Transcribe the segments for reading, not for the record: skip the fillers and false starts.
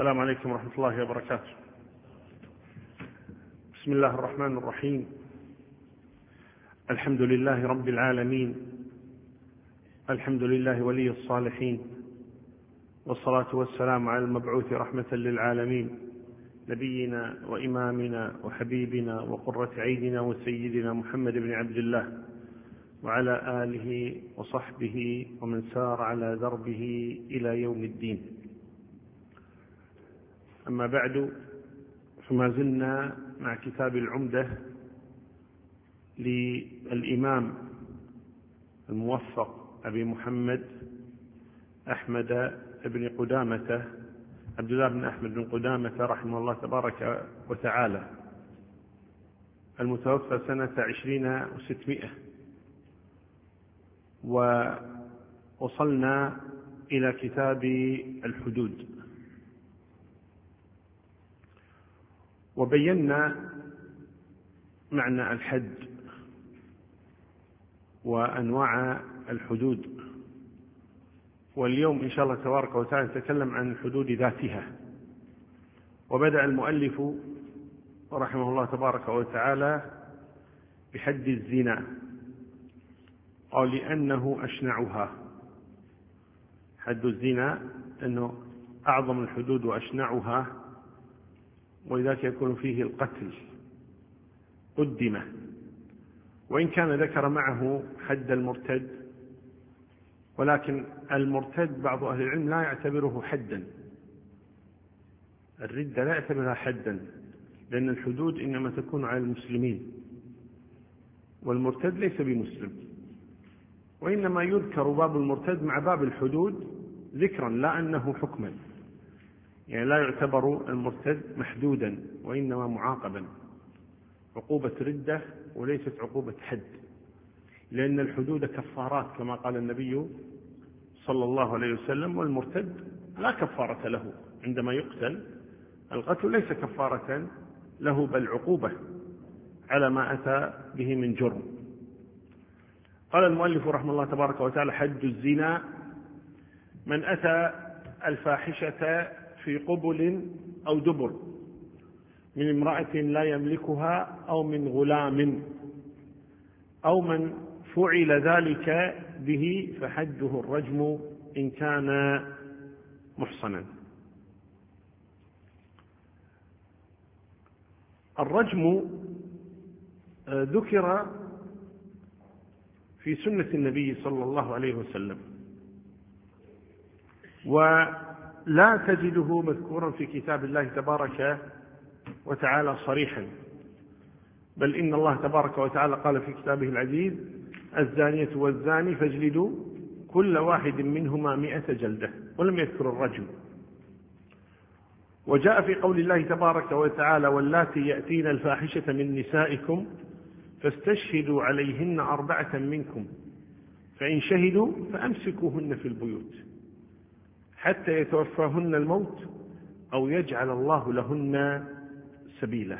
السلام عليكم ورحمة الله وبركاته. بسم الله الرحمن الرحيم. الحمد لله رب العالمين، الحمد لله ولي الصالحين، والصلاة والسلام على المبعوث رحمة للعالمين، نبينا وإمامنا وحبيبنا وقرة عيننا وسيدنا محمد بن عبد الله، وعلى آله وصحبه ومن سار على دربه إلى يوم الدين. أما بعد، فما زلنا مع كتاب العمدة للإمام الموفق أبي محمد أحمد بن قدامة، عبد الله بن أحمد بن قدامة رحمه الله تبارك وتعالى، المتوفى سنة 20 و600. ووصلنا إلى كتاب الحدود، وبينا معنى الحد وأنواع الحدود. واليوم إن شاء الله تبارك وتعالى نتكلم عن الحدود ذاتها. وبدأ المؤلف رحمه الله تبارك وتعالى بحد الزنا، قال لأنه أشنعها. حد الزنا أنه أعظم الحدود وأشنعها، ولذلك يكون فيه القتل قدمه، وإن كان ذكر معه حد المرتد، ولكن المرتد بعض أهل العلم لا يعتبره حدا. الردة لا يعتبرها حدا، لأن الحدود إنما تكون على المسلمين، والمرتد ليس بمسلم، وإنما يذكر باب المرتد مع باب الحدود ذكرا لا أنه حكما، يعني لا يعتبر المرتد محدودا، وإنما معاقبا، عقوبة ردة وليست عقوبة حد، لأن الحدود كفارات كما قال النبي صلى الله عليه وسلم، والمرتد لا كفارة له عندما يقتل. القتل ليس كفارة له، بل عقوبة على ما أتى به من جرم. قال المؤلف رحمه الله تبارك وتعالى: حد الزنا من أتى الفاحشة في قبل أو دبر من امرأة لا يملكها أو من غلام أو من فعل ذلك به فحده الرجم إن كان محصنا. الرجم ذكر في سنة النبي صلى الله عليه وسلم، ولا تجده مذكورا في كتاب الله تبارك وتعالى صريحا، بل إن الله تبارك وتعالى قال في كتابه العزيز: الزانية والزاني فاجلدوا كل واحد منهما 100 جلدة، ولم يذكر الرجم. وجاء في قول الله تبارك وتعالى: واللاتي يأتين الفاحشة من نسائكم فاستشهدوا عليهن 4 منكم فإن شهدوا فأمسكوهن في البيوت حتى يتوفاهن الموت أو يجعل الله لهن سبيلا.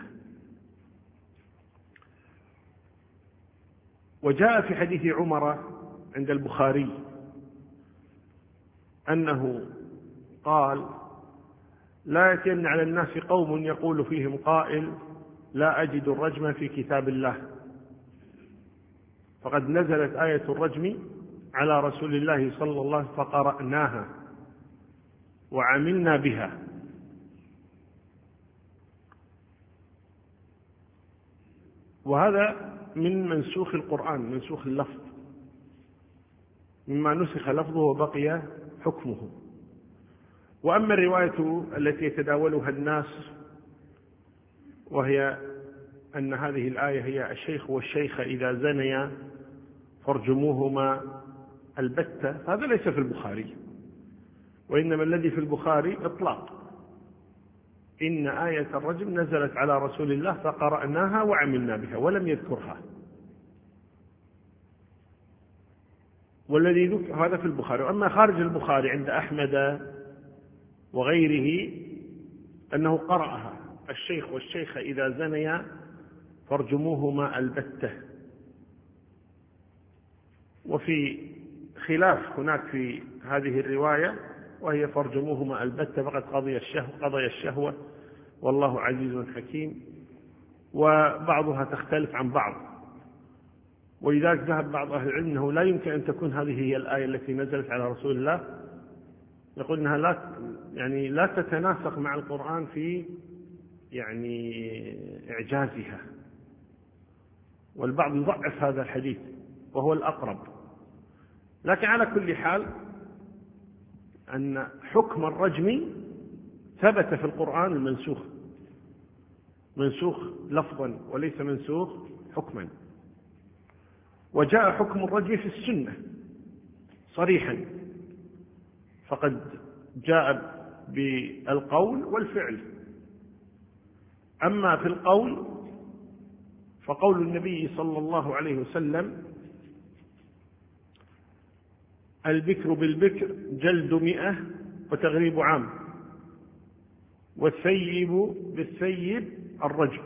وجاء في حديث عمر عند البخاري أنه قال: لا يأتين على الناس قوم يقول فيهم قائل: لا أجد الرجم في كتاب الله، فقد نزلت آية الرجم على رسول الله صلى الله عليه وسلم فقرأناها وعملنا بها. وهذا من منسوخ القرآن، منسوخ اللفظ، مما نسخ لفظه وبقي حكمه. وأما الرواية التي يتداولها الناس، وهي أن هذه الآية هي: الشيخ والشيخة إذا زنيا فارجموهما البتة، هذا ليس في البخاري، وإنما الذي في البخاري إطلاق: إن آية الرجم نزلت على رسول الله فقرأناها وعملنا بها، ولم يذكرها. والذي ذكر هذا في البخاري. أما خارج البخاري عند أحمد وغيره أنه قرأها: الشيخ والشيخة إذا زنيا فارجموهما البتة. وفي خلاف هناك في هذه الرواية وهي فارجموهما البتة فقد قضي الشهوة والله عزيز حكيم. وبعضها تختلف عن بعض، ولذلك ذهب بعض أهل العلم أنه لا يمكن أن تكون هذه هي الآية التي نزلت على رسول الله، يقول أنها لا تتناسق مع القرآن في إعجازها، والبعض يضعف هذا الحديث وهو الأقرب. لكن على كل حال أن حكم الرجم ثبت في القرآن منسوخ لفظا وليس منسوخ حكما. وجاء حكم الرجم في السنة صريحا، فقد جاء بالقول والفعل. أما في القول فقول النبي صلى الله عليه وسلم: البكر بالبكر جلد 100 وتغريب عام، والثيب بالثيب الرجم.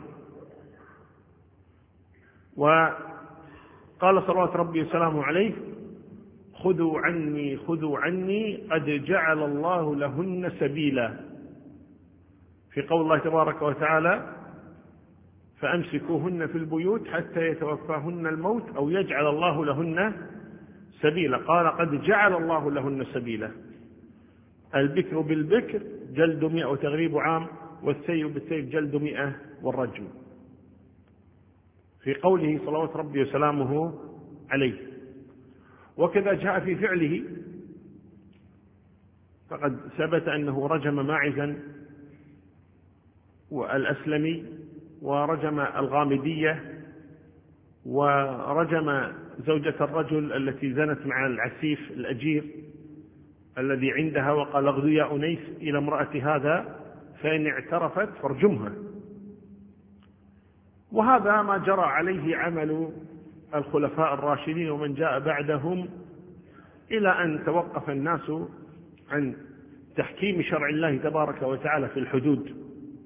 وقال صلوات ربي وسلامه عليه: خذوا عني قد جعل الله لهن سبيلا، في قول الله تبارك وتعالى: فأمسكوهن في البيوت حتى يتوفاهن الموت أو يجعل الله لهن سبيلا. قال: قد جعل الله لهن سبيلا. البكر بالبكر جلد 100 وتغريب عام، والثيب بالثيب جلد 100 والرجم، في قوله صلوات ربي وسلامه عليه. وكذا جاء في فعله، فقد ثبت أنه رجم ماعزا والأسلمي، ورجم الغامدية، ورجم زوجة الرجل التي زنت مع العسيف الأجير الذي عندها، وقال: اغدو يا أنيس إلى امرأة هذا فإن اعترفت فارجمها. وهذا ما جرى عليه عمل الخلفاء الراشدين ومن جاء بعدهم، إلى أن توقف الناس عن تحكيم شرع الله تبارك وتعالى في الحدود.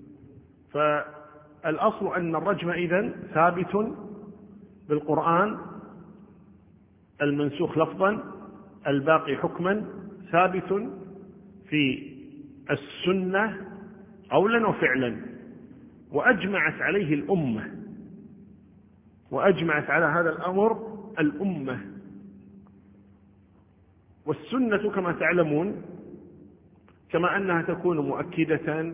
فالأصل أن الرجم إذن ثابت بالقرآن المنسوخ لفظا، الباقي حكما، ثابت في السنة قولا وفعلا، وأجمعت عليه الأمة، وأجمعت على هذا الأمر الأمة. والسنة كما تعلمون كما أنها تكون مؤكدة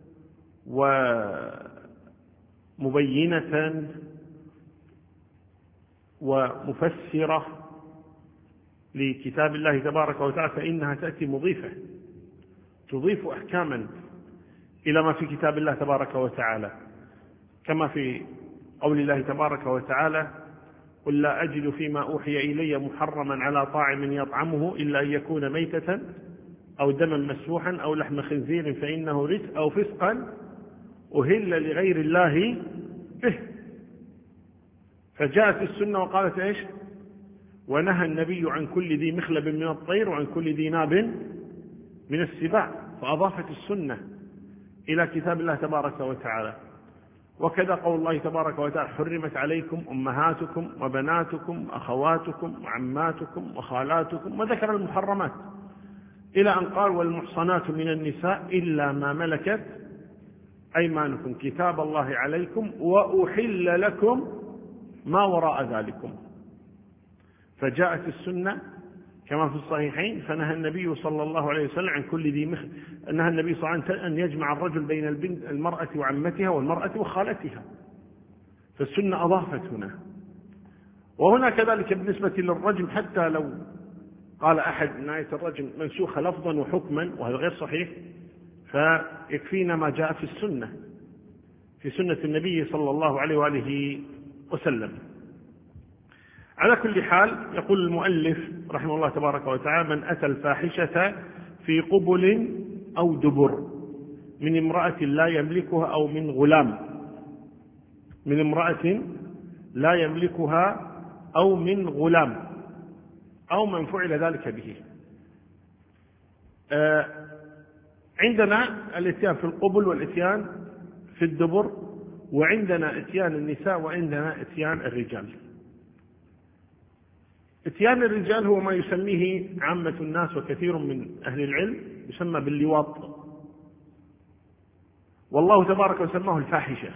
ومبينة ومفسرة لكتاب الله تبارك وتعالى، فإنها تأتي مضيفة، تضيف أحكاما إلى ما في كتاب الله تبارك وتعالى، كما في قول الله تبارك وتعالى: قل لا أجد فيما أوحي إلي محرما على طاعم يطعمه إلا أن يكون ميتة أو دما مسفوحا أو لحم خنزير فإنه رجس أو فسقا أهل لغير الله به. فجاءت السنة وقالت إيش؟ ونهى النبي عن كل ذي مخلب من الطير وعن كل ذي ناب من السباع، فأضافت السنة إلى كتاب الله تبارك وتعالى. وكذا قول الله تبارك وتعالى: حرمت عليكم أمهاتكم وبناتكم وأخواتكم وعماتكم وخالاتكم، وذكر المحرمات إلى أن قال: والمحصنات من النساء إلا ما ملكت أيمانكم كتاب الله عليكم وأحل لكم ما وراء ذلكم. فجاءت السنة كما في الصحيحين، فنهى النبي صلى الله عليه وسلم عن كل ذي نهى النبي صلى الله عليه وسلم أن يجمع الرجل بين المرأة وعمتها والمرأة وخالتها، فالسنة أضافت هنا. وهنا كذلك بالنسبة للرجم، حتى لو قال أحد إن آية الرجم منسوخة لفظا وحكما وهذا غير صحيح، فيكفينا ما جاء في السنة، في سنة النبي صلى الله عليه وآله وسلم. على كل حال، يقول المؤلف رحمه الله تبارك وتعالى: من أتى الفاحشة في قبل أو دبر من امرأة لا يملكها أو من غلام، من امرأة لا يملكها أو من غلام أو من فعل ذلك به. عندنا الاتيان في القبل والاتيان في الدبر، وعندنا اتيان النساء وعندنا اتيان الرجال. اتيان الرجال هو ما يسميه عامة الناس وكثير من أهل العلم يسمى باللواط، والله تبارك وسماه الفاحشة.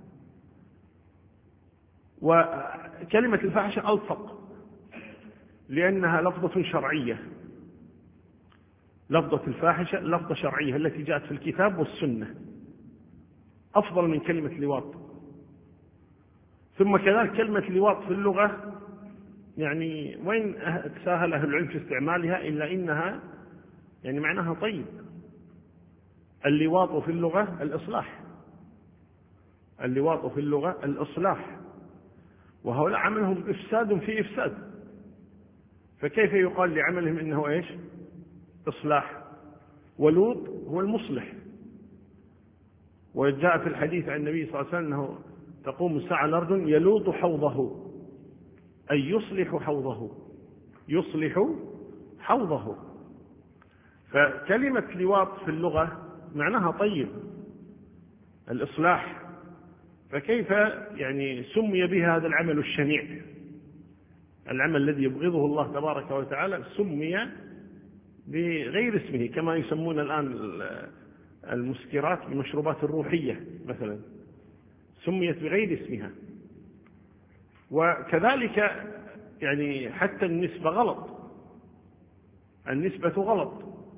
وكلمة الفاحشة ألصق لأنها لفظة شرعية، لفظة الفاحشة لفظة شرعية التي جاءت في الكتاب والسنة، أفضل من كلمة لواط. ثم كذلك كلمة لواط في اللغة يعني وين تساهل أهل العلم في استعمالها إلا إنها يعني معناها طيب. اللواط في اللغة الإصلاح، اللواط في اللغة الإصلاح، وهؤلاء عملهم إفساد في إفساد، فكيف يقال لعملهم إنه إيش؟ إصلاح. ولوط هو المصلح، وجاء في الحديث عن النبي صلى الله عليه وسلم أنه تقوم الساعة على رجل يلوط حوضه، أي يصلح حوضه، يصلح حوضه. فكلمة لواط في اللغة معناها طيب، الإصلاح، فكيف يعني سمي به هذا العمل الشنيع، العمل الذي يبغضه الله تبارك وتعالى سمي بغير اسمه، كما يسمون الآن المسكرات المشروبات الروحية مثلا سميت بغير اسمها. وكذلك يعني حتى النسبة غلط، النسبة غلط،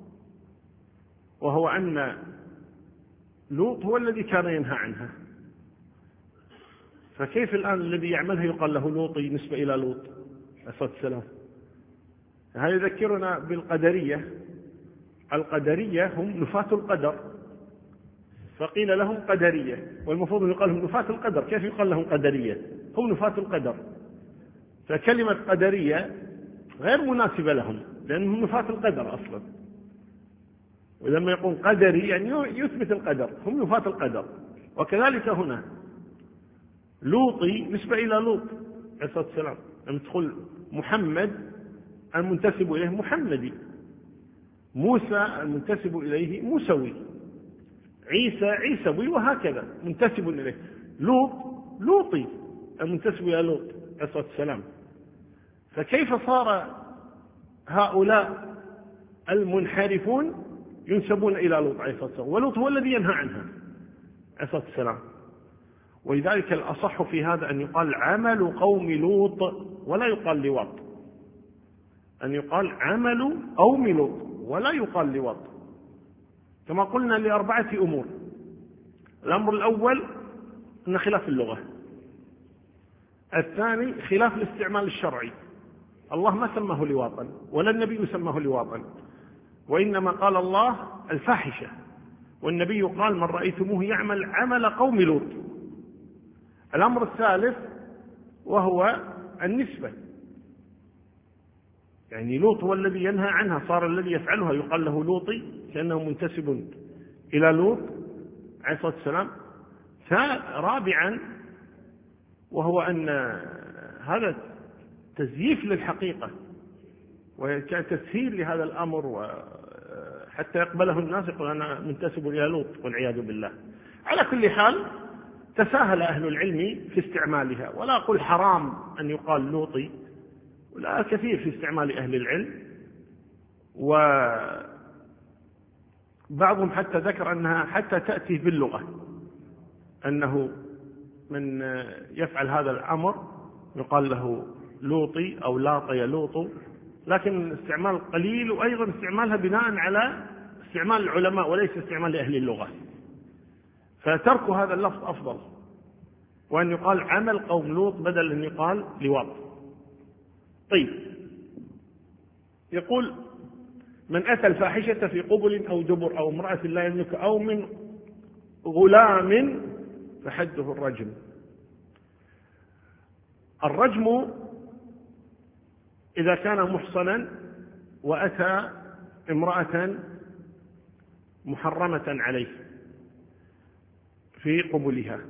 وهو أن لوط هو الذي كان ينهى عنها، فكيف الآن الذي يعملها يقال له لوطي نسبة إلى لوط عليه السلام؟ هذا يذكرنا بالقدرية. القدرية هم نفاة القدر، فقيل لهم قدرية، والمفروض أن يقال لهم نفاة القدر، كيف يقال لهم قدرية؟ هم نفاة القدر، فكلمة قدرية غير مناسبة لهم لأنهم نفاة القدر أصلا، ولما يقول قدري يعني يثبت القدر، هم نفاة القدر. وكذلك هنا لوطي نسبة إلى لوط عليه الصلاة والسلام، لما تقول محمد المنتسب إليه محمدي، موسى المنتسب إليه موسوي، عيسى عيسوي، وهكذا منتسب إليه. لوط لوطي المنتسب إلى لوط عليه الصلاة والسلام. فكيف صار هؤلاء المنحرفون ينسبون إلى لوط عليه الصلاة والسلام، ولوط هو الذي ينهى عنها عليه الصلاة والسلام. ولذلك الأصح في هذا أن يقال عمل قوم لوط ولا يقال لواط، أن يقال عمل قوم لوط ولا يقال لواط، كما قلنا لأربعة أمور. الأمر الأول أن خلاف اللغة، الثاني خلاف الاستعمال الشرعي، الله ما سماه لواطا ولا النبي سماه لواطا، وإنما قال الله الفاحشة، والنبي قال من رأيتموه يعمل عمل قوم لوط. الأمر الثالث وهو النسبة، يعني لوط هو الذي ينهى عنها، صار الذي يفعلها يقال له لوطي كأنه منتسب إلى لوط عليه الصلاة والسلام. رابعا وهو أن هذا تزييف للحقيقة وتسهيل لهذا الأمر، حتى يقبله الناس يقول أنا منتسب إلى لوط والعياذ بالله. على كل حال تساهل أهل العلم في استعمالها، ولا أقول حرام أن يقال لوطي، ولا كثير في استعمال أهل العلم. وبعضهم حتى ذكر أنها حتى تأتي باللغة، أنه من يفعل هذا الأمر يقال له لوطي أو لاطي لوط، لكن استعمال قليل، وأيضا استعمالها بناء على استعمال العلماء وليس استعمال أهل اللغة، فترك هذا اللفظ أفضل، وأن يقال عمل قوم لوط بدل أن يقال لواط. طيب، يقول من أتى الفاحشة في قبل أو دبر أو امرأة لا يملك أو من غلام فحده الرجم. الرجم إذا كان محصنا وأتى امرأة محرمة عليه في قبلها.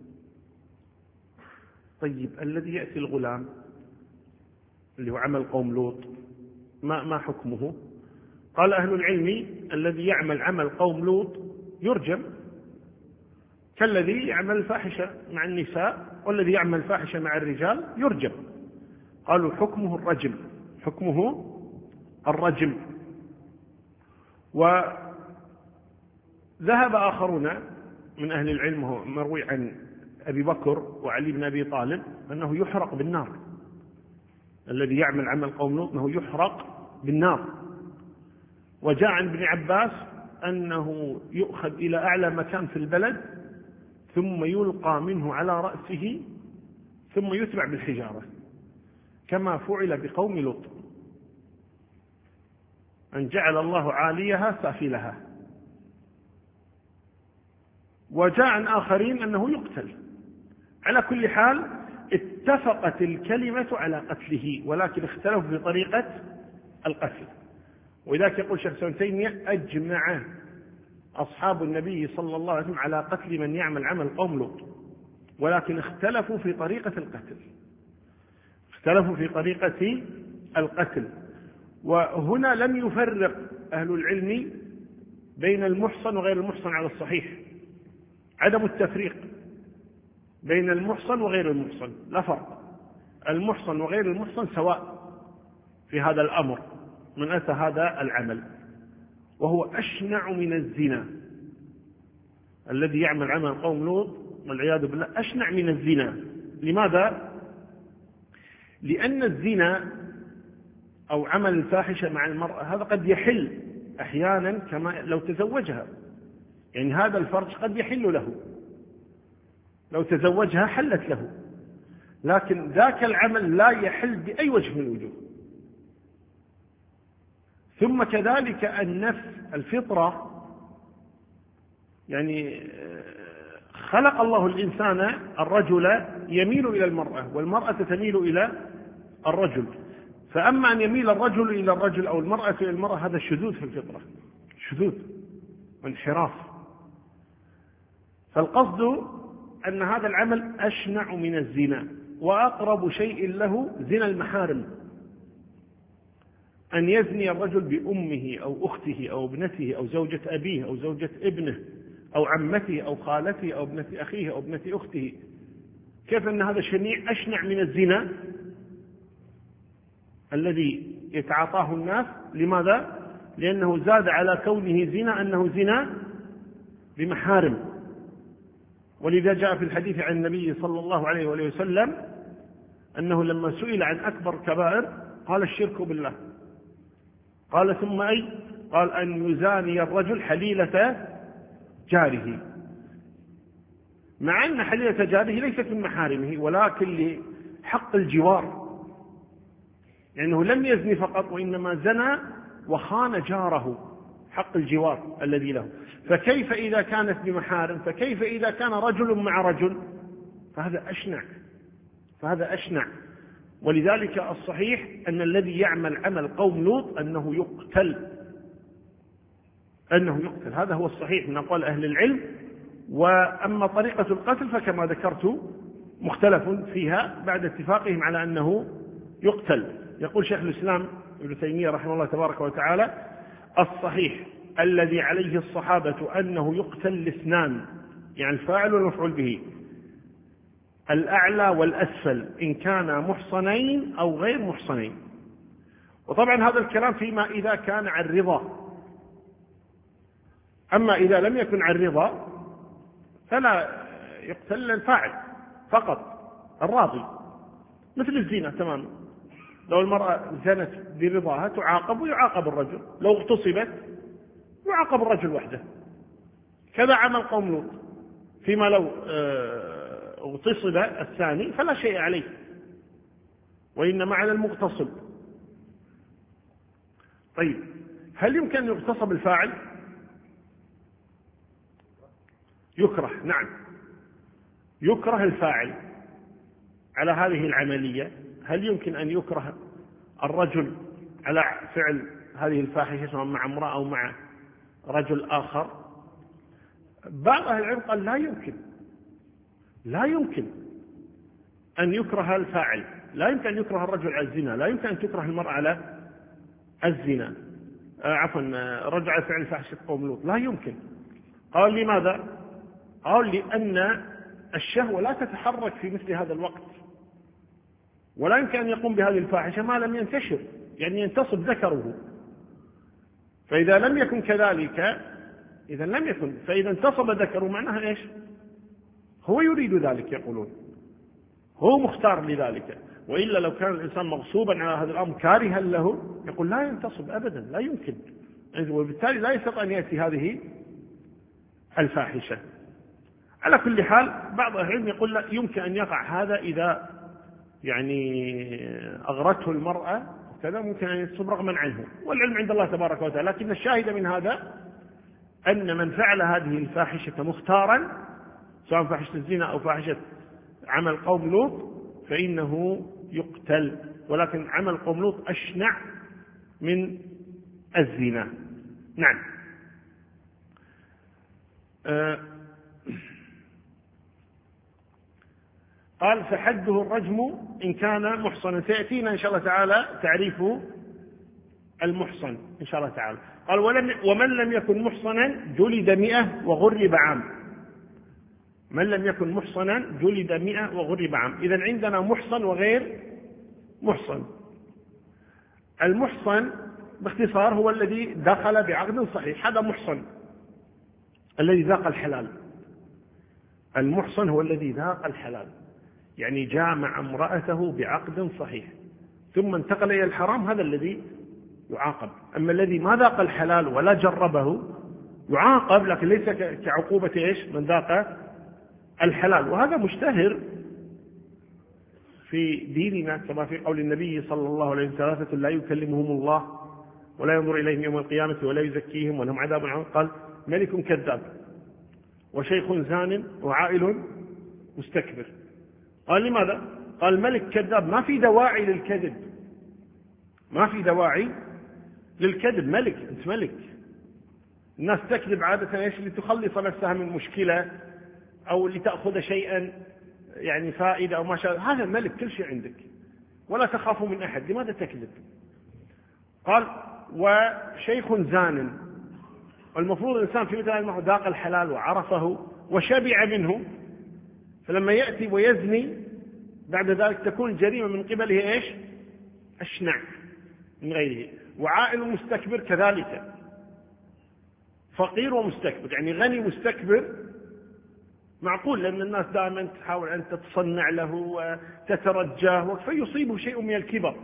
طيب، الذي يأتي الغلام اللي هو عمل قوم لوط ما حكمه؟ قال أهل العلم الذي يعمل عمل قوم لوط يرجم، كالذي يعمل الفاحشة مع النساء والذي يعمل الفاحشة مع الرجال يرجم. قالوا حكمه الرجم، حكمه الرجم. وهذا ذهب آخرون من أهل العلم، وهو مروي عن أبي بكر وعلي بن أبي طالب، أنه يحرق بالنار. الذي يعمل عمل قوم لوط أنه يحرق بالنار. وجاء عن ابن عباس أنه يؤخذ إلى أعلى مكان في البلد ثم يلقى منه على رأسه ثم يتبع بالحجارة، كما فعل بقوم لوط، أن جعل الله عاليها سافلها. وجاء عن آخرين أنه يقتل. على كل حال اتفقت الكلمة على قتله، ولكن اختلفوا في طريقة القتل. ولذلك يقول شيخ ابن تيمية: أجمع أصحاب النبي صلى الله عليه وسلم على قتل من يعمل عمل قوم لوط، ولكن اختلفوا في طريقة القتل. اختلفوا في طريقة القتل. وهنا لم يفرق أهل العلم بين المحصن وغير المحصن على الصحيح، عدم التفريق بين المحصن وغير المحصن لا فرق. المحصن وغير المحصن سواء في هذا الأمر من أتى هذا العمل، وهو أشنع من الزنا. الذي يعمل عمل قوم لوط والعياذ بالله أشنع من الزنا. لماذا؟ لأن الزنا أو عمل الفاحشة مع المرأة هذا قد يحل أحيانا كما لو تزوجها، يعني هذا الفرج قد يحل له، لو تزوجها حلت له، لكن ذاك العمل لا يحل بأي وجه من الوجوه. ثم كذلك النفس الفطرة، يعني خلق الله الإنسان الرجل يميل إلى المرأة والمرأة تميل إلى الرجل، فأما أن يميل الرجل إلى الرجل أو المرأة إلى المرأة هذا شذوذ في الفطرة، شذوذ وانحراف. فالقصد أن هذا العمل أشنع من الزنا، وأقرب شيء له زنا المحارم، أن يزني الرجل بأمه أو أخته أو ابنته أو زوجة أبيه أو زوجة ابنه أو عمته أو خالته أو ابنة أخيه أو ابنة أخته. كيف أن هذا شنيع أشنع من الزنا الذي يتعاطاه الناس؟ لماذا؟ لأنه زاد على كونه زنا أنه زنا بمحارم. ولذا جاء في الحديث عن النبي صلى الله عليه وآله وسلم أنه لما سئل عن أكبر كبائر قال: الشرك بالله. قال: ثم أي؟ قال: أن يزاني الرجل حليلة جاره، مع أن حليلة جاره ليست من محارمه ولكن لحق الجوار، لأنه لم يزني فقط وإنما زنى وخان جاره، حق الجوار الذي له. فكيف إذا كانت بمحارم؟ فكيف إذا كان رجل مع رجل؟ فهذا أشنع. ولذلك الصحيح أن الذي يعمل عمل قوم لوط أنه يقتل، هذا هو الصحيح من أقوال أهل العلم. وأما طريقة القتل فكما ذكرت مختلف فيها بعد اتفاقهم على أنه يقتل. يقول شيخ الإسلام ابن تيمية رحمه الله تبارك وتعالى: الصحيح الذي عليه الصحابة أنه يقتل الاثنان، يعني الفاعل والمفعول به، الأعلى والأسفل، إن كان محصنين أو غير محصنين. وطبعا هذا الكلام فيما إذا كان عن رضا، أما إذا لم يكن عن رضا فلا يقتل الفاعل فقط الراضي، مثل الزنا تماما. لو المرأة زنت برضاها تعاقب ويعاقب الرجل، لو اغتصبت يعاقب الرجل وحده. كذا عمل قوم لوط، فيما لو اغتصب الثاني فلا شيء عليه، وإنما على المغتصب. طيب، هل يمكن أن يغتصب الفاعل؟ يكره، نعم، يكره الفاعل على هذه العملية. هل يمكن أن يكره الرجل على فعل هذه الفاحشة سواء مع امرأة أو مع رجل آخر؟ بعض أهل العلم قال لا يمكن أن يكره الفاعل، لا يمكن أن يكره الرجل على الزنا، لا يمكن أن تكره المرأة على الزنا، رجل على فعل فاحشة قوم لوط، لا يمكن. قال: لماذا؟ قال: لأن الشهوة لا تتحرك في مثل هذا الوقت، ولا يمكن أن يقوم بهذه الفاحشة ما لم ينتشر، يعني ينتصب ذكره. فإذا لم يكن كذلك إذا لم يكن، فإذا انتصب ذكره معناها إيش؟ هو يريد ذلك، يقولون هو مختار لذلك. وإلا لو كان الإنسان مغصوبا على هذا الأمر كارها له يقول لا ينتصب أبدا، لا يمكن، وبالتالي لا يستطيع أن يأتي هذه الفاحشة. على كل حال بعض أهل العلم يقول لا، يمكن أن يقع هذا إذا يعني أغرته المرأة وكذا، ممكن أن ينتصب رغما عنه، والعلم عند الله تبارك وتعالى. لكن الشاهد من هذا أن من فعل هذه الفاحشة مختارا، سواء فاحشة الزنا أو فاحشة عمل قوم لوط، فإنه يقتل. ولكن عمل قوم لوط أشنع من الزنا. نعم. قال فحده الرجم إن كان محصنا. سيأتينا إن شاء الله تعالى تعريف المحصن إن شاء الله تعالى. قال ومن لم يكن محصنا جلد 100 وغرب عام. من لم يكن محصنا جلد 100 وغرب عام. إذن عندنا محصن وغير محصن. المحصن باختصار هو الذي دخل بعقد صحيح، هذا محصن الذي ذاق الحلال. المحصن هو الذي ذاق الحلال، يعني جامع امرأته بعقد صحيح ثم انتقل إلى الحرام، هذا الذي يعاقب. أما الذي ما ذاق الحلال ولا جربه يعاقب، لكن ليس كعقوبة إيش من ذاق الحلال. وهذا مشتهر في ديننا كما في قول النبي صلى الله عليه وسلم: 3 لا يكلمهم الله ولا ينظر إليهم يوم القيامة ولا يزكيهم ولهم عذاب عظيم. قال: ملك كذاب، وشيخ زان، وعائل مستكبر. قال: لماذا؟ قال: ملك كذاب، ما في دواعي للكذب، ما في دواعي للكذب. ملك، أنت ملك. الناس تكذب عادة إيش؟ لتخلص نفسها من مشكلة أو لتأخذ شيئا يعني فائدة أو ما شاء. هذا الملك كل شيء عندك ولا تخاف من أحد، لماذا تكذب؟ قال: وشيخ زان. والمفروض الإنسان في مثل هذا ذاق الحلال وعرفه وشبع منه، فلما يأتي ويزني بعد ذلك تكون الجريمة من قبله إيش؟ أشنع من غيره. وعائل مستكبر كذلك، فقير ومستكبر، يعني غني مستكبر معقول، لأن الناس دائما تحاول أن تتصنع له وتترجاه، فيصيبه شيء من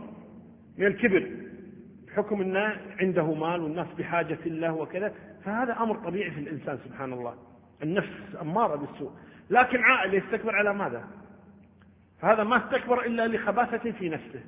الكبر بحكم أنه عنده مال والناس بحاجة له وكذا. فهذا أمر طبيعي في الإنسان، سبحان الله، النفس أمارة بالسوء. لكن عائل يستكبر على ماذا؟ هذا ما استكبر إلا لخباثة في نفسه،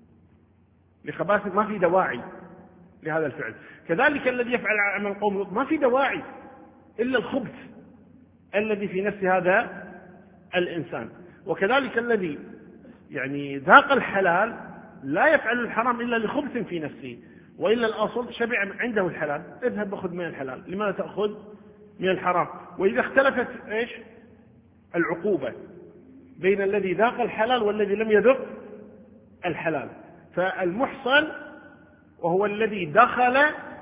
لخباثة، ما في دواعي لهذا الفعل. كذلك الذي يفعل عمل قوم لوط ما في دواعي إلا الخبث الذي في نفس هذا الإنسان. وكذلك الذي يعني ذاق الحلال لا يفعل الحرام إلا لخبث في نفسه، وإلا الأصل شبع عنده الحلال، اذهب أخذ من الحلال، لماذا تأخذ من الحرام؟ وإذا اختلفت إيش العقوبة بين الذي ذاق الحلال والذي لم يذق الحلال، فالمحصن وهو الذي دخل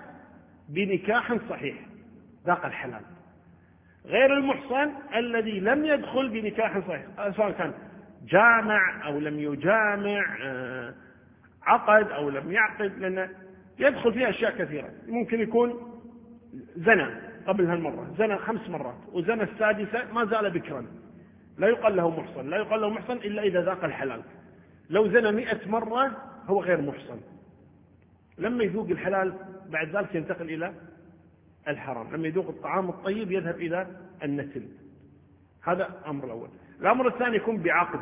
بنكاح صحيح ذاق الحلال، غير المحصن الذي لم يدخل بنكاح صحيح، سواء كان جامع أو لم يجامع، عقد أو لم يعقد، لأن يدخل فيها أشياء كثيرة. ممكن يكون زنى قبل هالمرة، زنى 5 مرات، وزنى السادسة ما زال بكرا، لا يقال له محصن، لا يقال له محصن إلا إذا ذاق الحلال. لو زنى 100 مرة هو غير محصن. لما يذوق الحلال بعد ذلك ينتقل إلى الحرام، لما يذوق الطعام الطيب يذهب إلى النتن. هذا أمر الأول. الأمر الثاني يكون بعقد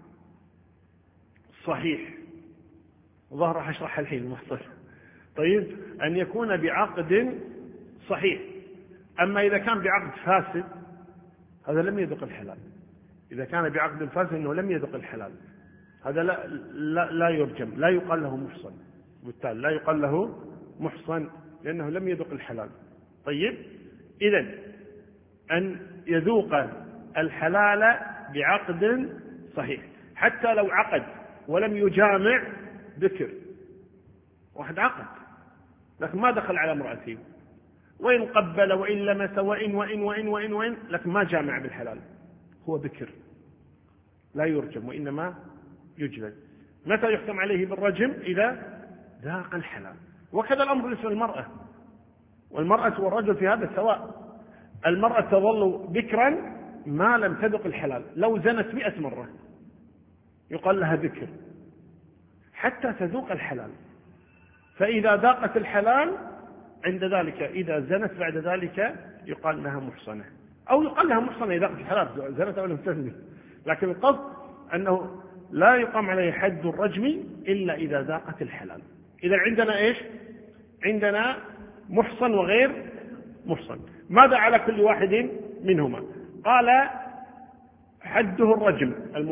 صحيح، ظهر راح أشرح الحين المحصن. طيب، أن يكون بعقد صحيح. أما إذا كان بعقد فاسد هذا لم يذق الحلال. إذا كان بعقد فاسد إنه لم يذق الحلال، هذا لا يرجم، لا يقال له محصن، بالتالي لا يقال له محصن لأنه لم يذق الحلال. طيب، إذن أن يذوق الحلال بعقد صحيح، حتى لو عقد ولم يجامع ذكر، واحد عقد لكن ما دخل على امرأته، وإن قبل وإن لمس وإن وإن وإن وإن وإن، لكن ما جامع بالحلال، هو ذكر، لا يرجم وإنما يجلد. متى يحكم عليه بالرجم؟ إذا ذاق الحلال. وكذا الأمر بالنسبة للمرأة، والمرأة والرجل في هذا سواء. المرأة تظل بكرا ما لم تذق الحلال، لو زنت 100 مرة يقال لها بكر حتى تذوق الحلال، فإذا ذاقت الحلال عند ذلك إذا زنت بعد ذلك يقال لها محصنة، أو يقال لها محصنة إذا ذاقت الحلال زنت أو لم تزن. لكن القصد أنه لا يقام عليه حد الرجم إلا إذا ذاقت الحلال. إذا عندنا إيش؟ عندنا محصن وغير محصن. ماذا على كل واحد منهما؟ قال حده الرجم.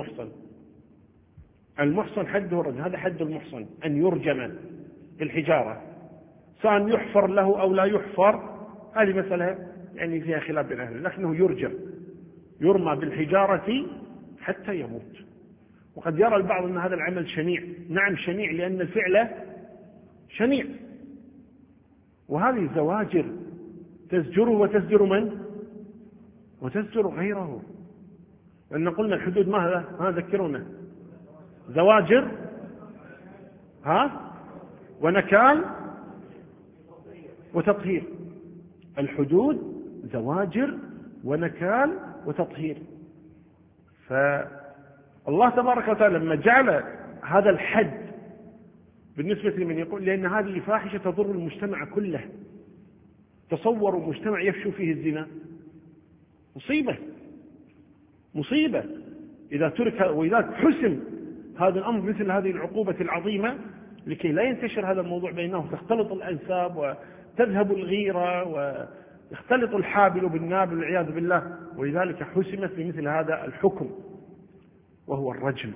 المحصن حده الرجم، هذا حد المحصن، أن يرجم بالحجارة، سواء يحفر له أو لا يحفر، هذه مسألة يعني فيها خلاف بين أهل، لكنه يرجم، يرمى بالحجارة حتى يموت. وقد يرى البعض أن هذا العمل شنيع. نعم شنيع، لأن الفعل شنيع، وهذه زواجر تزجره وتزجر من؟ وتزجر غيره. لأن قلنا الحدود ما ذكرونا، زواجر ونكال وتطهير. الحدود زواجر ونكال وتطهير. فالله تبارك وتعالى لما جعل هذا الحد بالنسبة لمن يقول، لأن هذه فاحشة تضر المجتمع كله. تصوروا مجتمع يفشو فيه الزنا، مصيبة إذا ترك وإذا حسم هذا الأمر مثل هذه العقوبة العظيمة، لكي لا ينتشر هذا الموضوع بينهم، تختلط الأنساب وتذهب الغيرة ويختلط الحابل بالنابل والعياذ بالله. ولذلك حسمت بمثل هذا الحكم وهو الرجم.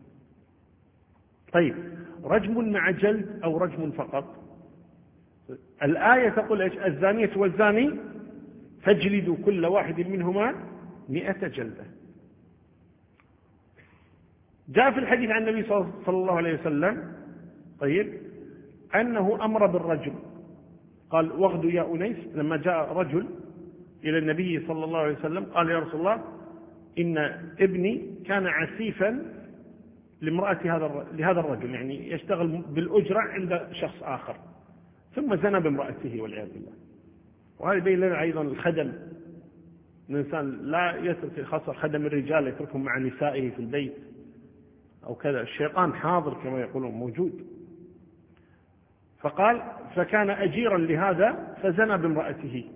طيب، رجم مع جلد أو رجم فقط؟ الآية تقول إيش؟ الزانية والزاني فاجلدوا كل واحد منهما 100 جلدة. جاء في الحديث عن النبي صلى الله عليه وسلم طيب أنه أمر بالرجم. قال واغدوا يا أنيس، لما جاء رجل إلى النبي صلى الله عليه وسلم قال يا رسول الله إن ابني كان عسيفا لهذا الرجل، يعني يشتغل بالأجرة عند شخص آخر، ثم زنى بامرأته والعياذ بالله. وهذا يبين لنا أيضا الخدم، الإنسان لا يترك خاصة خدم الرجال يتركهم مع نسائه في البيت أو كذا، الشيطان حاضر كما يقولون موجود. فقال فكان أجيرا لهذا فزنى بامرأته.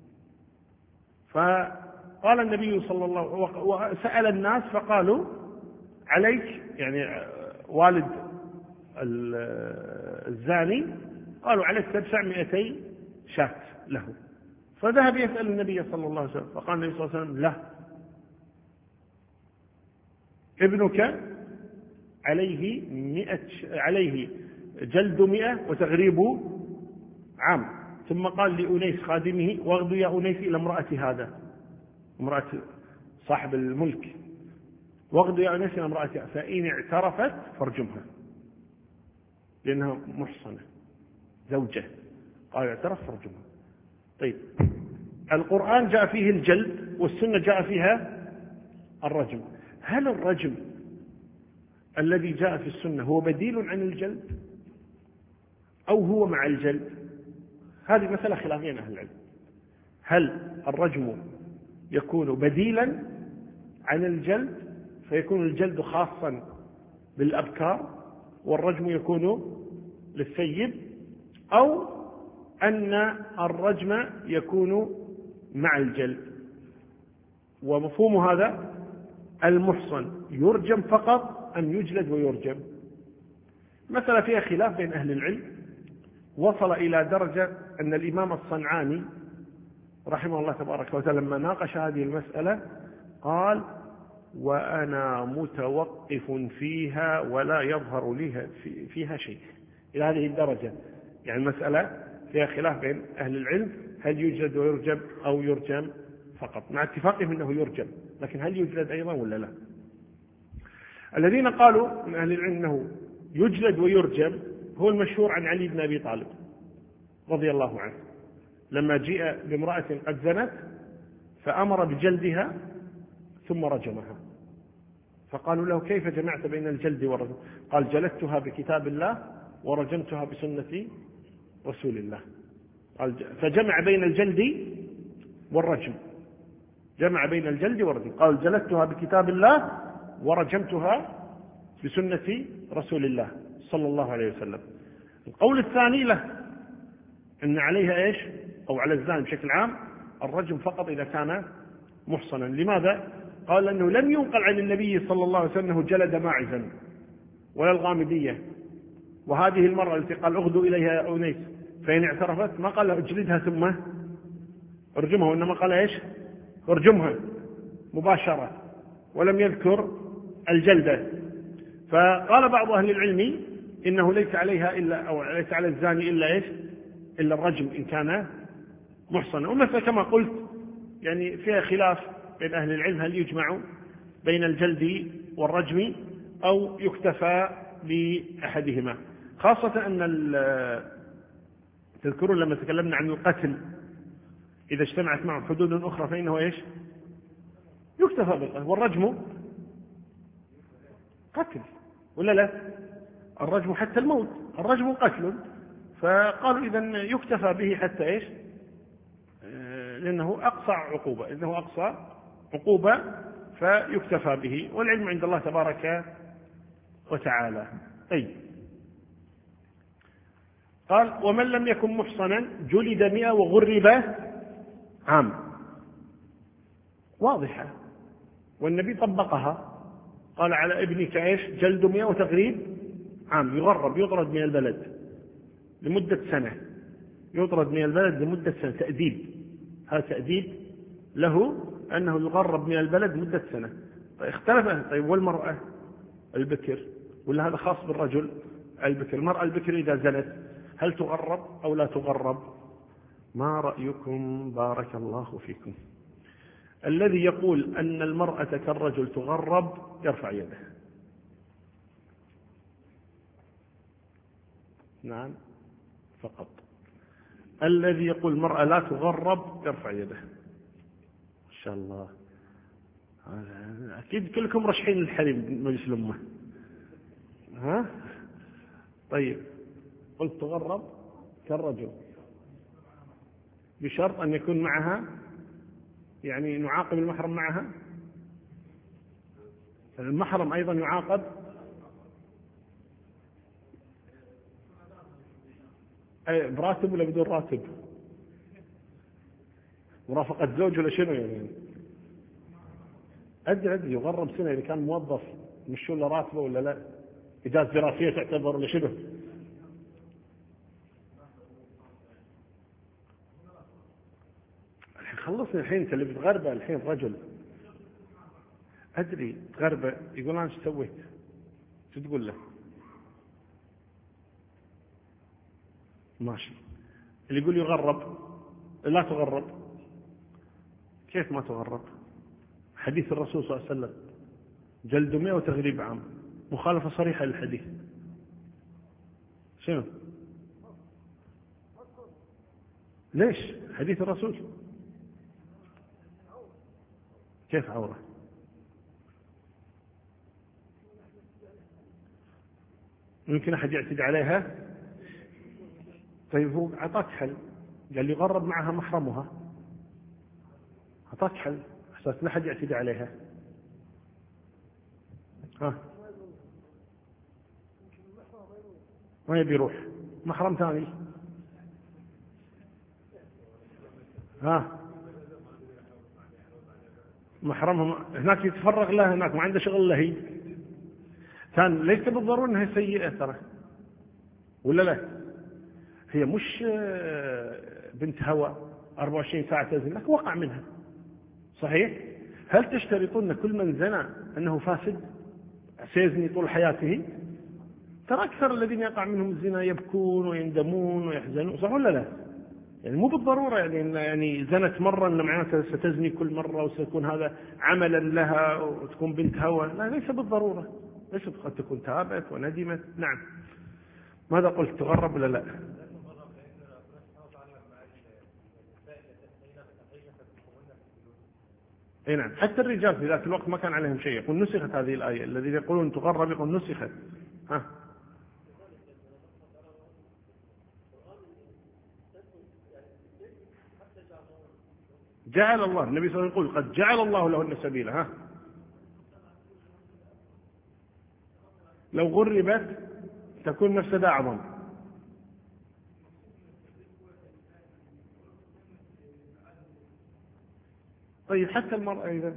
فقال النبي صلى الله عليه وسلم وسأل الناس فقالوا عليك، يعني والد الزاني، قالوا عليك تدفع 200 شاة له. فذهب يسأل النبي صلى الله عليه وسلم، فقال النبي صلى الله عليه وسلم لا، ابنك عليه جلد 100 وتغريب عام. ثم قال لأنيس خادمه واغدوا يا أنيس إلى امرأة هذا، امرأة صاحب الملك، واغدوا يا أنيس إلى امرأتها فإن اعترفت فارجمها، لأنها محصنة زوجة. قال اعترف فارجمها. طيب، القرآن جاء فيه الجلد والسنة جاء فيها الرجم. هل الرجم الذي جاء في السنة هو بديل عن الجلد أو هو مع الجلد؟ هذه مسألة خلافية بين أهل العلم. هل الرجم يكون بديلا عن الجلد فيكون الجلد خاصا بالأبكار والرجم يكون للثيب، أو أن الرجم يكون مع الجلد؟ ومفهوم هذا المحصن يرجم فقط أم يجلد ويرجم؟ مسألة فيها خلاف بين أهل العلم، وصل إلى درجة أن الإمام الصنعاني رحمه الله تبارك وتعالى لما ناقش هذه المسألة قال وأنا متوقف فيها ولا يظهر لي فيها شيء. إلى هذه الدرجة، يعني المسألة فيها خلاف بين أهل العلم، هل يجلد ويرجم أو يرجم فقط، مع اتفاقهم أنه يرجم، لكن هل يجلد أيضا ولا لا؟ الذين قالوا من أهل العلم أنه يجلد ويرجم هو المشهور عن علي بن أبي طالب رضي الله عنه، لما جاء بامرأة قد زنت فأمر بجلدها ثم رجمها. فقالوا له كيف جمعت بين الجلد والرجم؟ قال جلدتها بكتاب الله ورجمتها بسنة رسول الله. فجمع بين الجلد والرجم، جمع بين الجلد والرجم. قال جلدتها بكتاب الله ورجمتها بسنة رسول الله صلى الله عليه وسلم. القول الثاني له أن عليها إيش، أو على الزاني بشكل عام الرجم فقط إذا كان محصنا. لماذا؟ قال أنه لم ينقل عن النبي صلى الله عليه وسلم أنه جلد ماعزا ولا الغامدية. وهذه المرأة التي قال اغدوا إليها يا أنيس فإن اعترفت ما قال اجلدها ثم ارجمها، وإنما قال إيش، ارجمها مباشرة، ولم يذكر الجلدة. فقال بعض أهل العلم إنه ليس عليها إلا، أو ليس على الزاني إلا إيش، إلا الرجم إن كان محصنا. ومثل كما قلت يعني فيها خلاف بين أهل العلم هل يجمع بين الجلد والرجم أو يكتفى بأحدهما، خاصة أن تذكرون لما تكلمنا عن القتل إذا اجتمعت معه حدود أخرى فإنه إيش، يكتفى بالقتل. والرجم قتل ولا لا؟ الرجم حتى الموت، الرجم قتل. فقالوا إذن يكتفى به حتى إيش، لأنه أقصى عقوبة، إنه أقصى عقوبة فيكتفى به، والعلم عند الله تبارك وتعالى. طيب، قال ومن لم يكن محصنا جلد 100 وغرب عام. واضحة، والنبي طبقها، قال على ابنك ايش، جلد 100 وتغريب عام، يغرب، يطرد من البلد لمدة سنة، يطرد من البلد لمدة سنة، تأديب، هذا تأديب له أنه يغرب من البلد مدة سنة. اختلف. طيب والمرأة البكر، ولا هذا خاص بالرجل البكر؟ المرأة البكر إذا زنت هل تغرب أو لا تغرب؟ ما رأيكم؟ بارك الله فيكم. الذي يقول أن المرأة كالرجل تغرب يرفع يده. نعم فقط. الذي يقول المرأة لا تغرب يرفع يده. إن شاء الله أكيد كلكم رشحين الحريم مجلس الأمة، ها؟ طيب، قلت تغرب كالرجل بشرط أن يكون معها، يعني نعاقب المحرم معها، المحرم أيضا يعاقب. براتب ولا بدون راتب؟ مرافقة زوج ولا شنو يعني؟ أدري يغرب سنة إذا كان موظف مشوا له راتبه ولا لا، إجازة دراسية تعتبر ولا شنو؟ خلصني الحين، انت اللي بتغربه الحين رجل. ادري تغربه يقول انا ايش سويت؟ شو تقول له؟ ماشي. اللي يقول يغرب لا تغرب، كيف ما تغرب؟ حديث الرسول صلى الله عليه وسلم جلد 100 وتغريب عام، مخالفة صريحة للحديث. شنو؟ ليش؟ حديث الرسول. كيف عورة؟ ممكن أحد يعتدي عليها؟ طيب هو أعطاك حل، قال لي غرب معها محرمها، أعطاك حل أساس لا أحد يعتدي عليها. ها ما يبي يروح محرم ثاني. ها محرمهم هناك يتفرغ له، هناك ما عنده شغل له. هي كان ليس بالضرورة أنها سيئة ترى، ولا لا؟ هي مش بنت هوى 24 ساعة تزن، لك وقع منها صحيح. هل تشترطون كل من زنى أنه فاسد سيزني طول حياته؟ ترى أكثر الذين يقع منهم الزنا يبكون ويندمون ويحزنون، صح ولا لا؟ يعني مو بالضرورة يعني زنت مرة أن معناتها ستزني كل مرة وسيكون هذا عملا لها وتكون بنت هوى، لا ليس بالضرورة، ليس قد تكون تابت وندمت. نعم. ماذا قلت؟ تغرب ولا لا؟ اي نعم. حتى الرجال في ذاك الوقت ما كان عليهم شيء، يقول نسخت هذه الآية، الذين يقولون تغرب يقول نسخت. ها جعل الله، النبي صلى الله عليه وسلم يقول قد جعل الله لهن سبيلا. ها لو غربت تكون مفسدة أعظم. طيب حتى المرأة إذا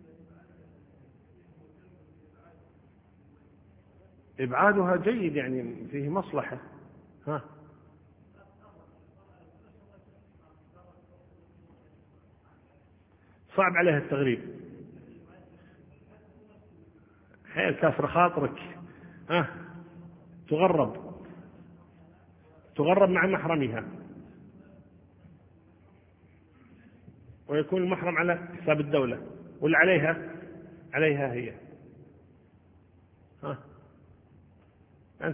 إبعادها جيد يعني فيه مصلحة. ها صعب عليها التغريب. حيل كافر خاطرك. ها تغرب مع محرمها، ويكون المحرم على حساب الدولة ولا عليها هي. ها أنت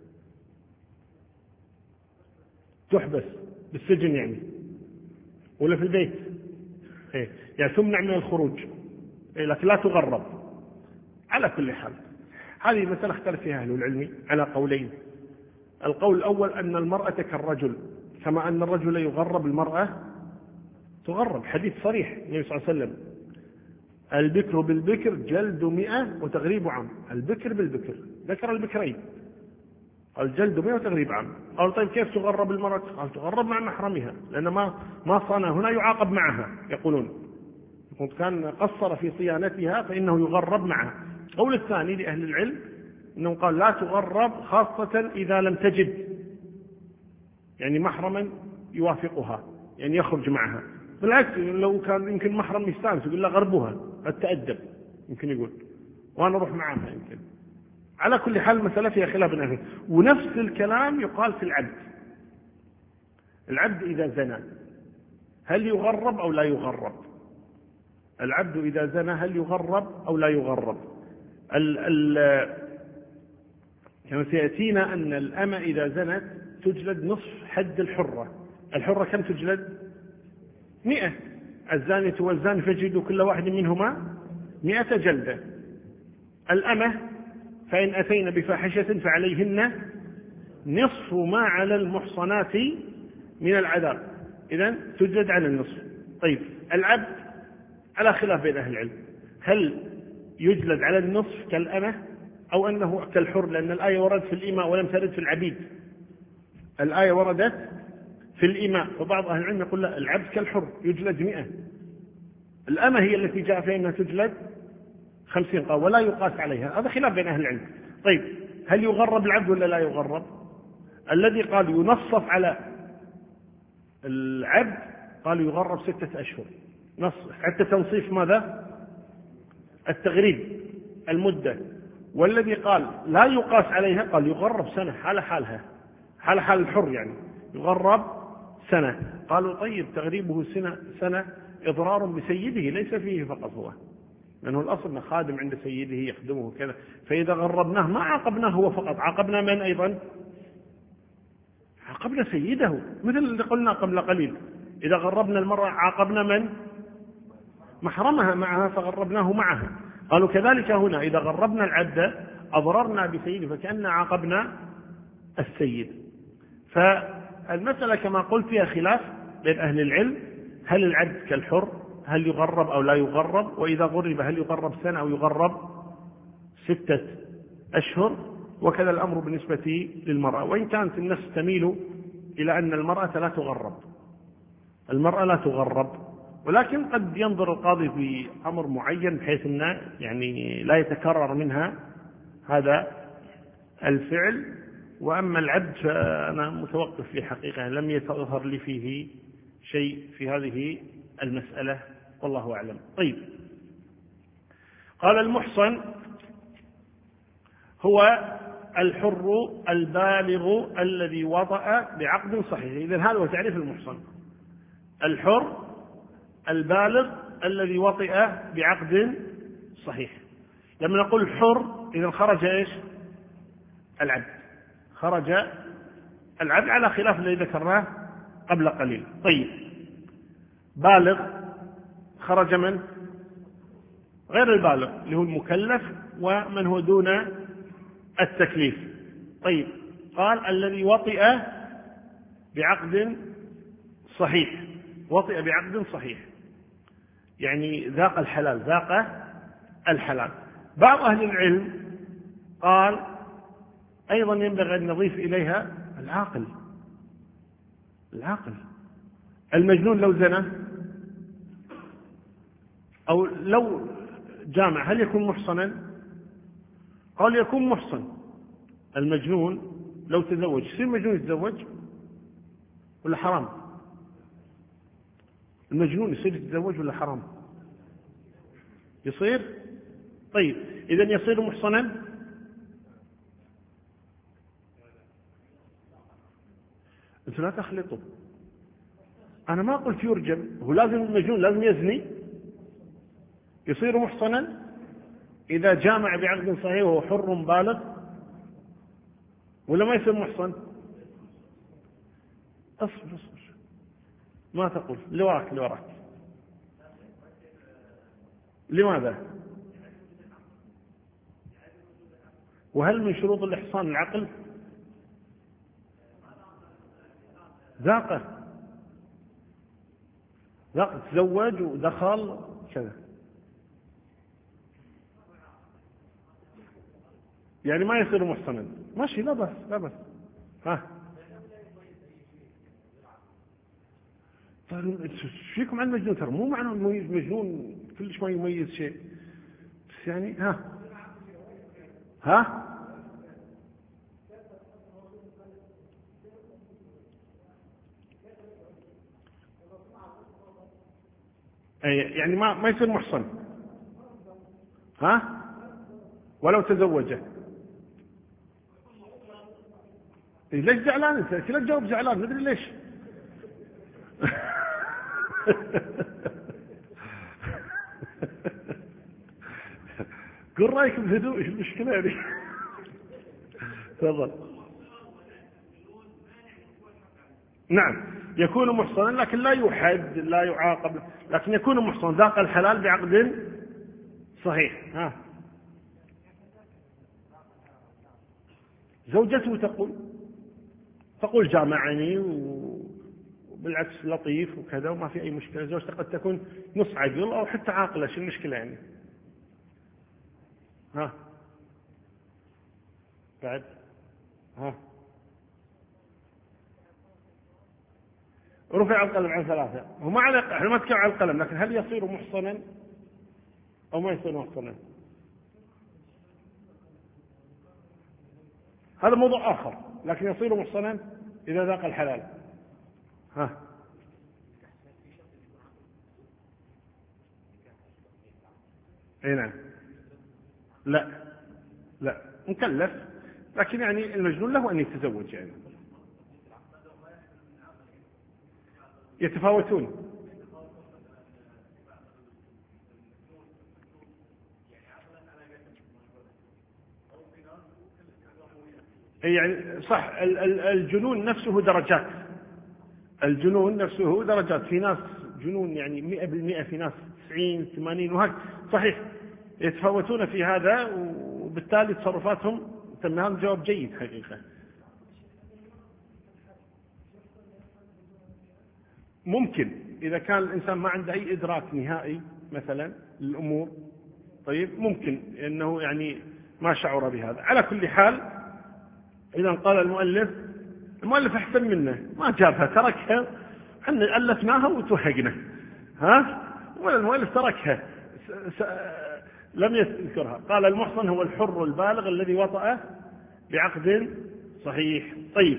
تحبس بالسجن يعني ولا في البيت؟ يعني تمنع من الخروج، لكن لا تغرب. على كل حال هذه مسألة اختلف فيها أهل العلم على قولين. القول الأول أن المرأة كالرجل، كما أن الرجل يغرب المرأة تغرب. حديث صريح النبي صلى الله عليه وسلم: البكر بالبكر جلد 100 وتغريب عام. البكر بالبكر، ذكر البكرين، قال جلد 100 وتغريب عام. قال طيب كيف تغرب المرأة؟ قال تغرب مع محرمها، لأن ما صان هنا يعاقب معها. يقولون كان قصر في صيانتها فإنه يغرب معها. القول الثاني لأهل العلم أنه قال لا تغرب، خاصة إذا لم تجد يعني محرما يوافقها، يعني يخرج معها. بالعكس لو كان يمكن محرم يستانس يقول لا غربوها التأدب، يمكن يقول وأنا أروح معها يمكن. على كل حال المسألة فيها خلاف بين أهل. ونفس الكلام يقال في العبد إذا زنى هل يغرب أو لا يغرب؟ العبد إذا زنى هل يغرب أو لا يغرب؟ كما سيأتينا أن الأمة إذا زنت تجلد نصف حد الحرة. الحرة كم تجلد؟ 100. الزانية والزاني فاجلدوا كل واحد منهما 100 جلدة. الأمة فإن أتينا بفاحشة فعليهن نصف ما على المحصنات من العذاب، إذن تجلد على النصف. طيب العبد على خلاف بين أهل العلم، هل يجلد على النصف كالأمة أو أنه كالحر؟ لأن الآية وردت في الإماء ولم ترد في العبيد. الآية وردت في الإماء، فبعض أهل العلم يقول لا، العبد كالحر يجلد 100. الأمة هي التي جاء فيها أنها تجلد 50 قال ولا يقاس عليها. هذا خلاف بين أهل العلم. طيب هل يغرب العبد ولا لا يغرب؟ الذي قال ينصف على العبد قال يغرب 6 أشهر نص، حتى تنصيف ماذا؟ التغريب المدة. والذي قال لا يقاس عليها قال يغرب سنة حال الحر، يعني يغرب سنة. قالوا طيب تغريبه سنة إضرار بسيده ليس فيه فقط هو، لأنه الأصل أنه خادم عند سيده يخدمه كذا، فإذا غربناه ما عاقبناه هو فقط، عاقبنا من أيضا؟ عاقبنا سيده، مثل اللي قلنا قبل قليل إذا غربنا المرأة عاقبنا من؟ محرمها معها فغربناه معها. قالوا كذلك هنا إذا غربنا العبد أضررنا بسيده فكأننا عاقبنا السيد. فالمسألة كما قلت فيها خلاف بين أهل العلم، هل العبد كالحر؟ هل يغرب أو لا يغرب؟ وإذا غرب هل يغرب سنة أو يغرب 6 أشهر؟ وكذا الأمر بالنسبة للمرأة، وإن كانت النفس تميل إلى أن المرأة لا تغرب، ولكن قد ينظر القاضي في أمر معين بحيث أنه يعني لا يتكرر منها هذا الفعل. وأما العبد فأنا متوقف في حقيقة، لم يظهر لي فيه شيء في هذه المسألة والله أعلم. طيب قال المحصن هو الحر البالغ الذي وطأ بعقد صحيح. إذن هذا هو تعريف المحصن: الحر البالغ الذي وطئ بعقد صحيح. لما نقول حر إذن خرج إيش؟ العبد، خرج العبد على خلاف الذي ذكرناه قبل قليل. طيب بالغ خرج من؟ غير البالغ اللي هو المكلف ومن هو دون التكليف. طيب قال الذي وطئ بعقد صحيح، وطئ بعقد صحيح. يعني ذاق الحلال، ذاق الحلال. بعض أهل العلم قال أيضا ينبغي أن نضيف إليها العاقل. المجنون لو زنى أو لو جامع هل يكون محصنا؟ قال يكون محصن. المجنون لو تزوج يصير مجنون يتزوج ولا حرام؟ المجنون يصير يتزوج ولا حرام؟ يصير. طيب إذن يصير محصنا؟ أنتم لا تخلطوا. أنا ما قلت يرجم، هو لازم المجنون لازم يزني يصير محصنا إذا جامع بعقد صحيح وهو حر بالغ، ولا ما يصير محصن؟ أصبر ما تقول لوراك. لماذا؟ وهل من شروط الإحصان العقل؟ ذاقه تزوج ودخل كذا، يعني ما يصير محصنا. ماشي، لا بس ها. طيب فيكم عن المجنون؟ ترى مو معنى المميز مجنون كلش ما يميز شيء، بس يعني ها يعني ما يصير محصن ولو تزوجه. ليش زعلان انت؟ لا تجاوب زعلان، مدري ليش. قل رايك بهدوء، ايش المشكله يعني؟ تفضل. نعم يكون محصنا لكن لا يحد لا يعاقب، لكن يكون محصنا ذاق الحلال بعقد صحيح. زوجته تقول جامعني وبالعكس لطيف وكذا وما في أي مشكلة. زوجته قد تكون نص عقل أو حتى عاقلة، شو المشكلة يعني؟ بعد رفع القلم عن ثلاثة. وما على احنا ما نتكلم عن القلم، لكن هل يصير محصنا أو ما يصير محصنا؟ هذا موضوع آخر، لكن يصير محصنا إذا ذاق الحلال. اي نعم. لا مكلف، لكن يعني المجنون له أن يتزوج، يعني يتفاوتون. يعني صح، الجنون نفسه درجات. الجنون نفسه درجات، في ناس جنون يعني 100%، في ناس 90 80 وهكذا. صحيح يتفاوتون في هذا، وبالتالي تصرفاتهم تم. هذا جواب جيد حقيقة. ممكن إذا كان الإنسان ما عنده أي إدراك نهائي مثلا للأمور، طيب ممكن أنه يعني ما شعر بهذا. على كل حال إذا قال المؤلف أحسن منه، ما جابها تركها، احنا ألفناها وتوهقنا ولا المؤلف تركها لم يذكرها. قال المحصن هو الحر البالغ الذي وطأ بعقد صحيح. طيب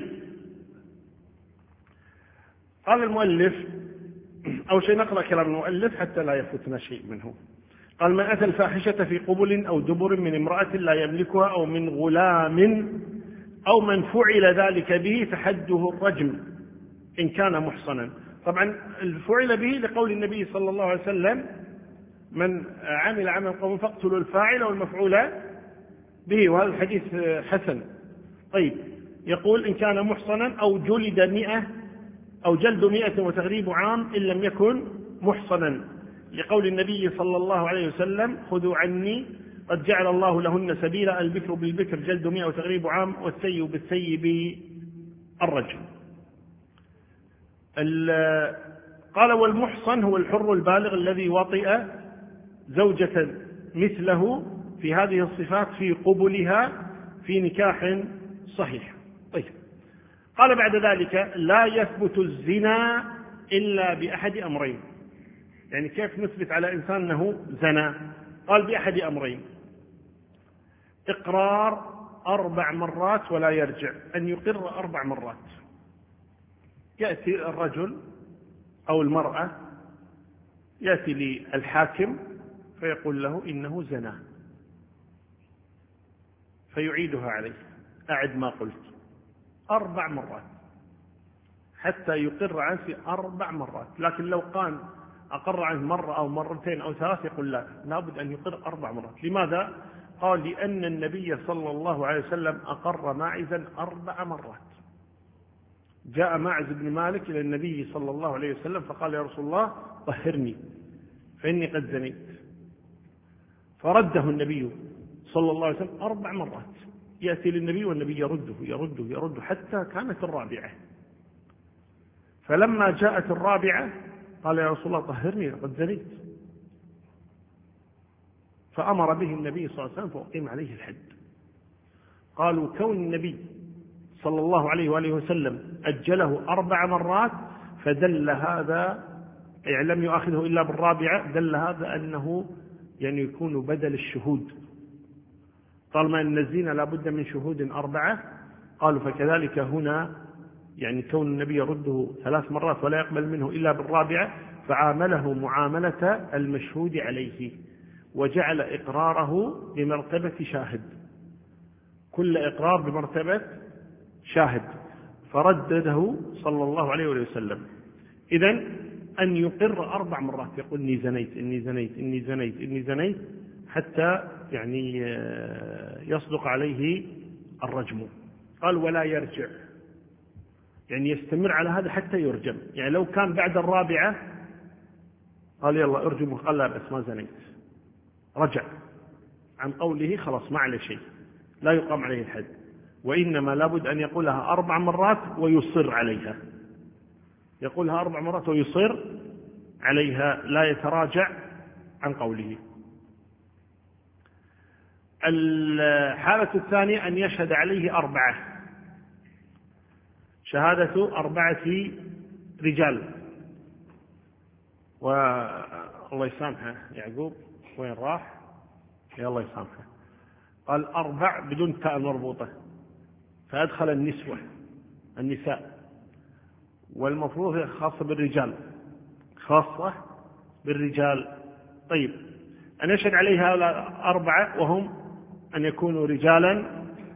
قال المؤلف أو شيء، نقرأ كلام المؤلف حتى لا يفوتنا شيء منه. قال: من أتى الفاحشة في قبل أو دبر من امرأة لا يملكها أو من غلام أو من فعل ذلك به فحده الرجم إن كان محصنا. طبعا الفعل به لقول النبي صلى الله عليه وسلم: من عمل عمل قوم فاقتلوا الفاعل والمفعول به، وهذا الحديث حسن. طيب يقول: إن كان محصنا أو جلد 100 أو جلد 100 وتغريب عام إن لم يكن محصنا، لقول النبي صلى الله عليه وسلم: خذوا عني قد جعل الله لهن سبيلا، البكر بالبكر جلد 100 وتغريب عام، والثيب بالثيب الرجم. قال والمحصن هو الحر البالغ الذي وطئ زوجة مثله في هذه الصفات في قبلها في نكاح صحيح. طيب، قال بعد ذلك لا يثبت الزنا إلا بأحد أمرين. يعني كيف نثبت على إنسان أنه زنى؟ قال بأحد أمرين: إقرار 4 مرات ولا يرجع، أن يقر 4 مرات. يأتي الرجل أو المرأة يأتي للحاكم فيقول له إنه زنى، فيعيدها عليه: أعد ما قلت 4 مرات حتى يقر عنه في 4 مرات. لكن لو كان أقر عنه مرة أو مرتين أو 3 يقول لا، لابد أن يقر 4 مرات. لماذا؟ قال لأن النبي صلى الله عليه وسلم أقر ماعزا 4 مرات. جاء ماعز بن مالك إلى النبي صلى الله عليه وسلم فقال: يا رسول الله طهرني فإني قد زنيت. فرده النبي صلى الله عليه وسلم 4 مرات. يأتي للنبي والنبي يرده حتى كانت 4. فلما جاءت 4 قال: يا رسول الله طهرني قد زنيت. فأمر به النبي صلى الله عليه وسلم فأقيم عليه الحد. قالوا كون النبي صلى الله عليه وآله وسلم أجله 4 مرات فدل هذا، يعني لم يؤاخذه إلا بال4، دل هذا أنه يعني يكون بدل الشهود. طالما أن الزنا لابد من شهود 4، قالوا فكذلك هنا، يعني كون النبي يرده 3 مرات ولا يقبل منه إلا بال4 فعامله معاملة المشهود عليه، وجعل إقراره بمرتبة شاهد، كل إقرار بمرتبة شاهد، فردده صلى الله عليه وسلم. إذن أن يقر 4 مرات، يقول إني زنيت إني زنيت إني زنيت إني زنيت، حتى يعني يصدق عليه الرجم. قال ولا يرجع، يعني يستمر على هذا حتى يرجم. يعني لو كان بعد 4 قال يلا ارجمه، قال لا بس ما زنيت، رجع عن قوله خلاص ما عليه شيء، لا يقام عليه الحد. وإنما لابد أن يقولها 4 مرات ويصر عليها، يقولها 4 مرات ويصر عليها، لا يتراجع عن قوله. الحالة الثانية أن يشهد عليه 4، شهادة 4 رجال. والله يسامحه يعقوب، وين راح؟ يا الله يسامحه، قال 4 بدون تاء مربوطة، فأدخل النساء، والمفروض خاصة بالرجال، خاصة بالرجال. طيب، أن يشهد عليها هؤلاء 4 وهم أن يكونوا رجالا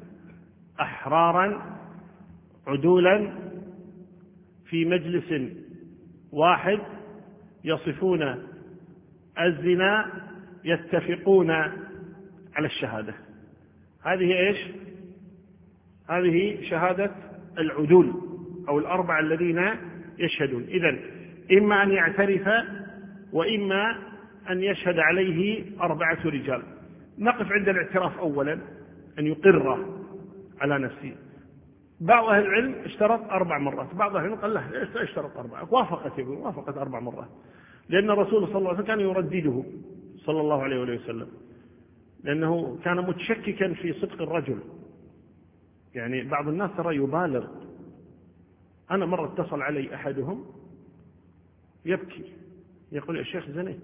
أحرارا عدولا في مجلس واحد يصفون الزنا يتفقون على الشهادة. هذه إيش؟ هذه شهادة العدول أو 4 الذين يشهدون. إذن إما أن يعترف وإما أن يشهد عليه 4 رجال. نقف عند الاعتراف أولا، أن يقر على نفسه. بعض أهل العلم اشترط 4 مرات، بعض أهل العلم قال لا اشترط 4، وافقت 4 مرات، لأن الرسول صلى الله عليه وسلم كان يردده صلى الله عليه وسلم، لأنه كان متشككا في صدق الرجل. يعني بعض الناس ترى يبالغ. أنا مرة اتصل علي أحدهم يبكي يقول يا شيخ زنيت،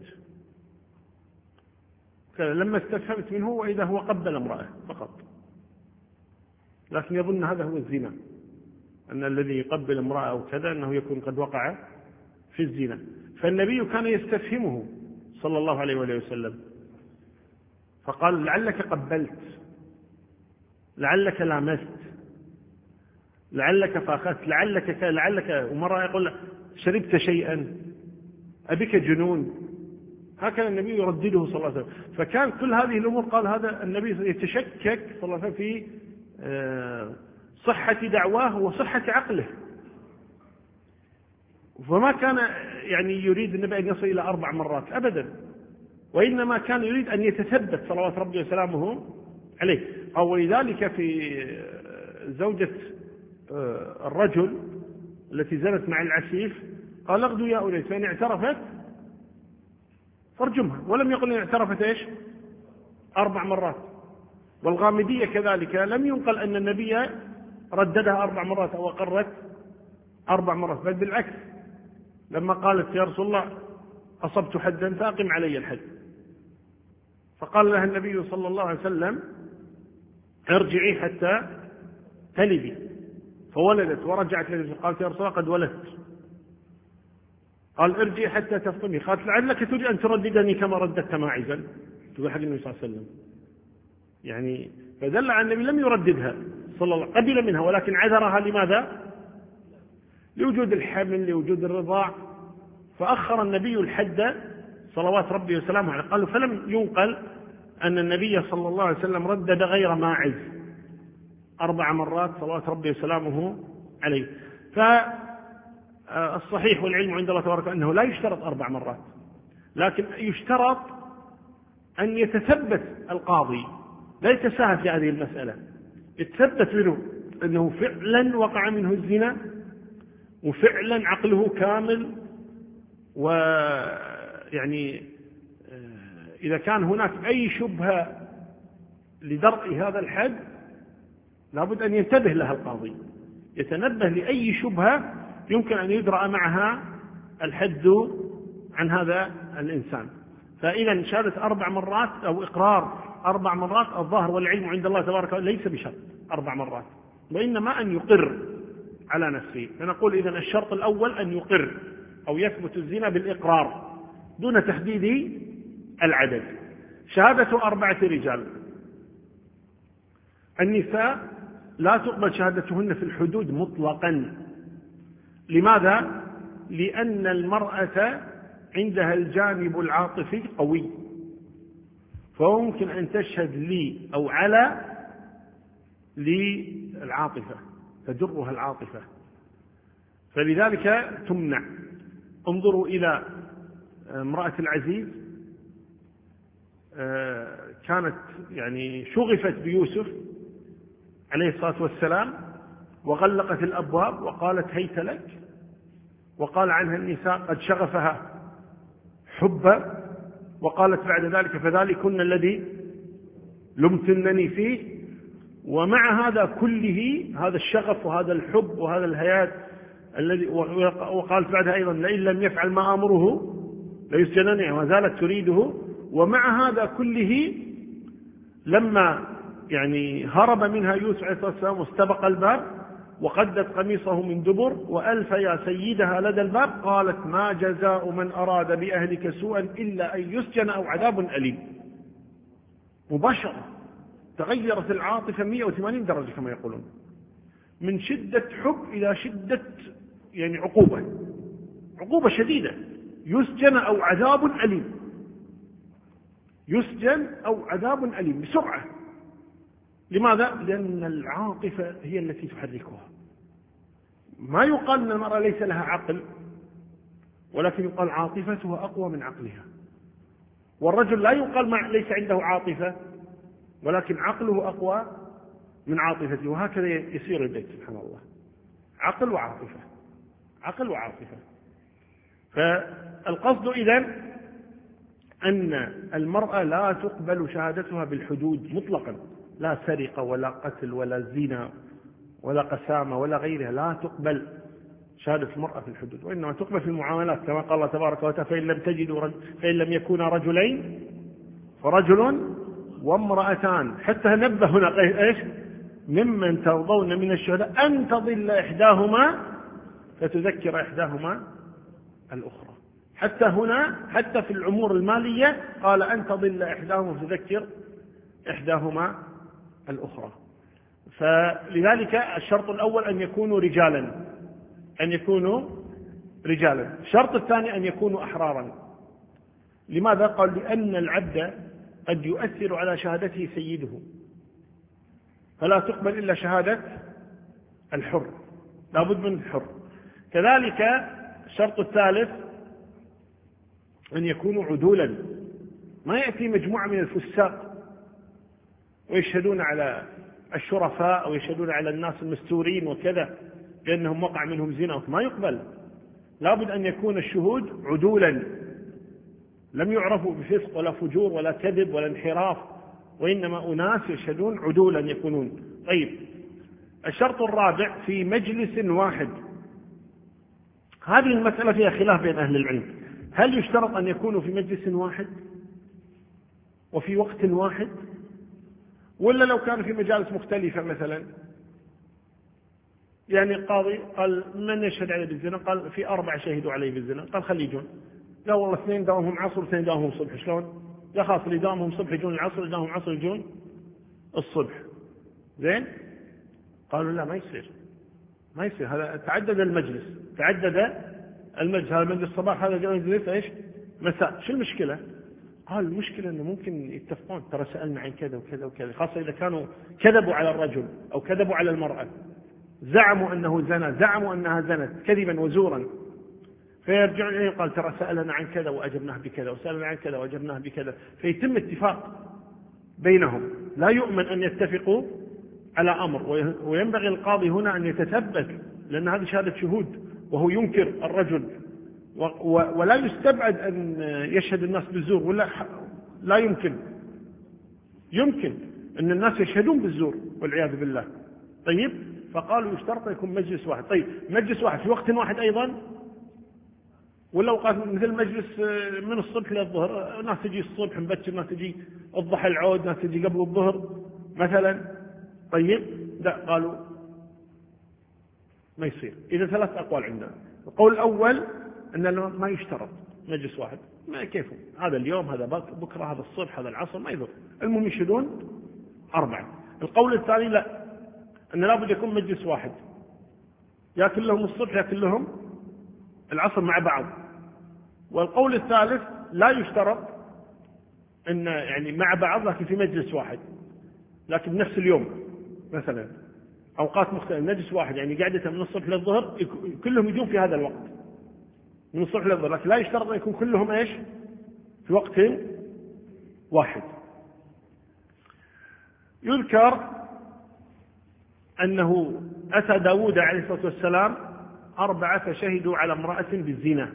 لما استفهمت منه وإذا هو قبل امرأة فقط، لكن يظن هذا هو الزنا، أن الذي يقبل امرأة أو كذا أنه يكون قد وقع في الزنا. فالنبي كان يستفهمه صلى الله عليه وسلم، فقال لعلك قبلت، لعلك لامست، لعلك فاخذت، لعلك ومرة يقول شربت شيئا، أبك جنون. هكذا النبي يردده صلى الله عليه وسلم. فكان كل هذه الأمور قال هذا النبي يتشكك صلى الله عليه وسلم في صحة دعواه وصحة عقله، فما كان يعني يريد النبي أن يصل إلى 4 مرات أبدا، وإنما كان يريد أن يتثبت صلوات ربي وسلامه عليه. ولذلك في زوجة الرجل التي زنت مع العسيف قال اغدوا يا أنيس فإن اعترفت فارجمها، ولم يقل إن اعترفت إيش 4 مرات. والغامدية كذلك لم ينقل أن النبي رددها 4 مرات أو أقرت 4 مرات، بل بالعكس لما قالت يا رسول الله أصبت حدا فأقم علي الحد، فقال لها النبي صلى الله عليه وسلم ارجعي حتى تلدي، فولدت ورجعت للنبي قالت يا رسول الله قد ولدت، قال ارجعي حتى تفطمي، قالت لعلك تريد أن ترددني كما رددت ماعزا، تقول حق النبي صلى الله عليه وسلم. يعني فدل على النبي لم يرددها صلى الله عليه وسلم، قبل منها ولكن عذرها لماذا؟ لوجود الحمل، لوجود الرضاع، فأخر النبي الحد صلوات ربي وسلامه عليه. قالوا فلم ينقل أن النبي صلى الله عليه وسلم ردد غير ماعز 4 مرات صلوات ربي وسلامه عليه. فالصحيح والعلم عند الله تبارك أنه لا يشترط 4 مرات، لكن يشترط أن يتثبت القاضي، لا يتساهل في هذه المسألة، يتثبت منه أنه فعلا وقع منه الزنا وفعلا عقله كامل، ويعني إذا كان هناك أي شبهة لدرء هذا الحد لابد أن ينتبه لها القاضي، يتنبه لأي شبهة يمكن أن يدرأ معها الحد عن هذا الإنسان. فإذا شهادة 4 مرات أو إقرار 4 مرات الظاهر والعلم عند الله تبارك وتعالى ليس بشرط 4 مرات، وإنما أن يقر على نفسه. فنقول إذن الشرط الأول أن يقر أو يثبت الزنا بالإقرار دون تحديد العدد. شهادة 4 رجال. النساء لا تقبل شهادتهن في الحدود مطلقا. لماذا؟ لأن المرأة عندها الجانب العاطفي قوي، فممكن أن تشهد لي أو على للعاطفة، تجرها العاطفة، فلذلك تمنع. انظروا إلى امرأة العزيز، كانت يعني شغفت بيوسف عليه الصلاة والسلام وغلقت الأبواب وقالت هيت لك، وقال عنها النساء قد شغفها حبا، وقالت بعد ذلك فذلكن الذي لمتنني فيه. ومع هذا كله، هذا الشغف وهذا الحب وهذا الهيات الذي، وقالت بعدها أيضا لئن لم يفعل ما أمره ليسجنن، وما زالت تريده. ومع هذا كله لما يعني هرب منها يوسف عليه الصلاة والسلام واستبق الباب وقدت قميصه من دبر وألف يا سيدها لدى الباب، قالت ما جزاء من أراد بأهلك سوءا إلا أن يسجن أو عذاب أليم. مباشرة تغيرت العاطفة 180 درجة كما يقولون، من شدة حب إلى شدة يعني عقوبة شديدة، يسجن أو عذاب أليم، يسجن أو عذاب أليم بسرعة. لماذا؟ لأن العاطفة هي التي تحركها. ما يقال أن المرأة ليس لها عقل، ولكن يقال عاطفتها أقوى من عقلها. والرجل لا يقال ليس عنده عاطفة، ولكن عقله أقوى من عاطفته. وهكذا يسير البيت سبحان الله، عقل وعاطفة، عقل وعاطفة. فالقصد إذن أن المرأة لا تقبل شهادتها بالحدود مطلقا، لا سرقة ولا قتل ولا زنا ولا قسامة ولا غيرها، لا تقبل شهادة المرأة في الحدود، وإنما تقبل في المعاملات كما قال الله تبارك وتعالى فإن لم يكونا رجلين فرجل وامرأتان. حتى نبه هنا إيش؟ ممن ترضون من الشهداء أن تضل إحداهما فتذكر إحداهما الأخرى. حتى هنا، حتى في الأمور المالية قال أن تضل إحداهما فتذكر إحداهما الأخرى. فلذلك الشرط الأول أن يكونوا رجالا، أن يكونوا رجالا. الشرط الثاني أن يكونوا أحرارا. لماذا؟ قال لأن العبد قد يؤثر على شهادته سيده، فلا تقبل إلا شهادة الحر، لا بد من الحر. كذلك الشرط الثالث أن يكونوا عدولا، ما يأتي مجموعة من الفساق ويشهدون على الشرفاء أو يشهدون على الناس المستورين وكذا لأنهم وقع منهم زنا، ما يقبل. لابد أن يكون الشهود عدولا لم يعرفوا بفسق ولا فجور ولا كذب ولا انحراف، وإنما أناس يشهدون عدولا يكونون. طيب، الشرط الرابع في مجلس واحد. هذه المسألة فيها خلاف بين أهل العلم، هل يشترط أن يكونوا في مجلس واحد وفي وقت واحد، ولا لو كانوا في مجالس مختلفة؟ مثلا يعني القاضي قال من يشهد عليه بالزنا؟ قال في 4 شهدوا عليه بالزنا. قال خلي يجون. لا والله 2 داومهم عصر و2 داومهم صبح. شلون؟ لا خاص اللي داومهم صبح يجون العصر، اللي داومهم عصر يجون الصبح. زين؟ قالوا لا، ما يصير، ما يصير، هذا تعدد المجلس، هذا مجلس صباح، هذا مجلس ايش؟ مساء. شو المشكلة؟ قال المشكلة انه ممكن يتفقون، ترى سألنا عن كذا وكذا وكذا، خاصة اذا كانوا كذبوا على الرجل او كذبوا على المرأة، زعموا انه زنى، زعموا انها زنت كذبا وزورا، فيرجعون اليه قال ترى سألنا عن كذا واجبناه بكذا، وسألنا عن كذا واجبناه بكذا، فيتم اتفاق بينهم. لا يؤمن ان يتفقوا على امر، وينبغي القاضي هنا ان يتثبت، لان هذه شهادة شهود وهو ينكر الرجل، ولا يستبعد ان يشهد الناس بالزور، ولا لا يمكن ان الناس يشهدون بالزور والعياذ بالله. طيب، فقالوا يشترط يكون مجلس واحد. طيب، مجلس واحد في وقت واحد ايضا، ولا اوقات مثل مجلس من الصبح للظهر، ناس تجي الصبح مبكر، ناس تجي الضحى العود، ناس تجي قبل الظهر مثلا. طيب، لا، قالوا ما يصير. إذا 3 أقوال عندنا. القول الأول أن ما يشترط مجلس واحد، ما كيفه، هذا اليوم، هذا بكرة، هذا الصبح، هذا العصر، ما يضر، المهم يشهدون 4. القول الثاني لا، أن لابد يكون مجلس واحد، يأكل لهم الصبح يأكل لهم العصر مع بعض. والقول الثالث لا يشترط أن يعني مع بعض لكن في مجلس واحد، لكن نفس اليوم مثلا، أوقات مختلفة، مجلس واحد يعني قاعدة من الصبح للظهر كلهم يجون في هذا الوقت من الصبح للظهر، لكن لا يشترط أن يكون كلهم إيش في وقت واحد. يذكر أنه أتى داود عليه الصلاة والسلام 4 شهدوا على امرأة بالزنا،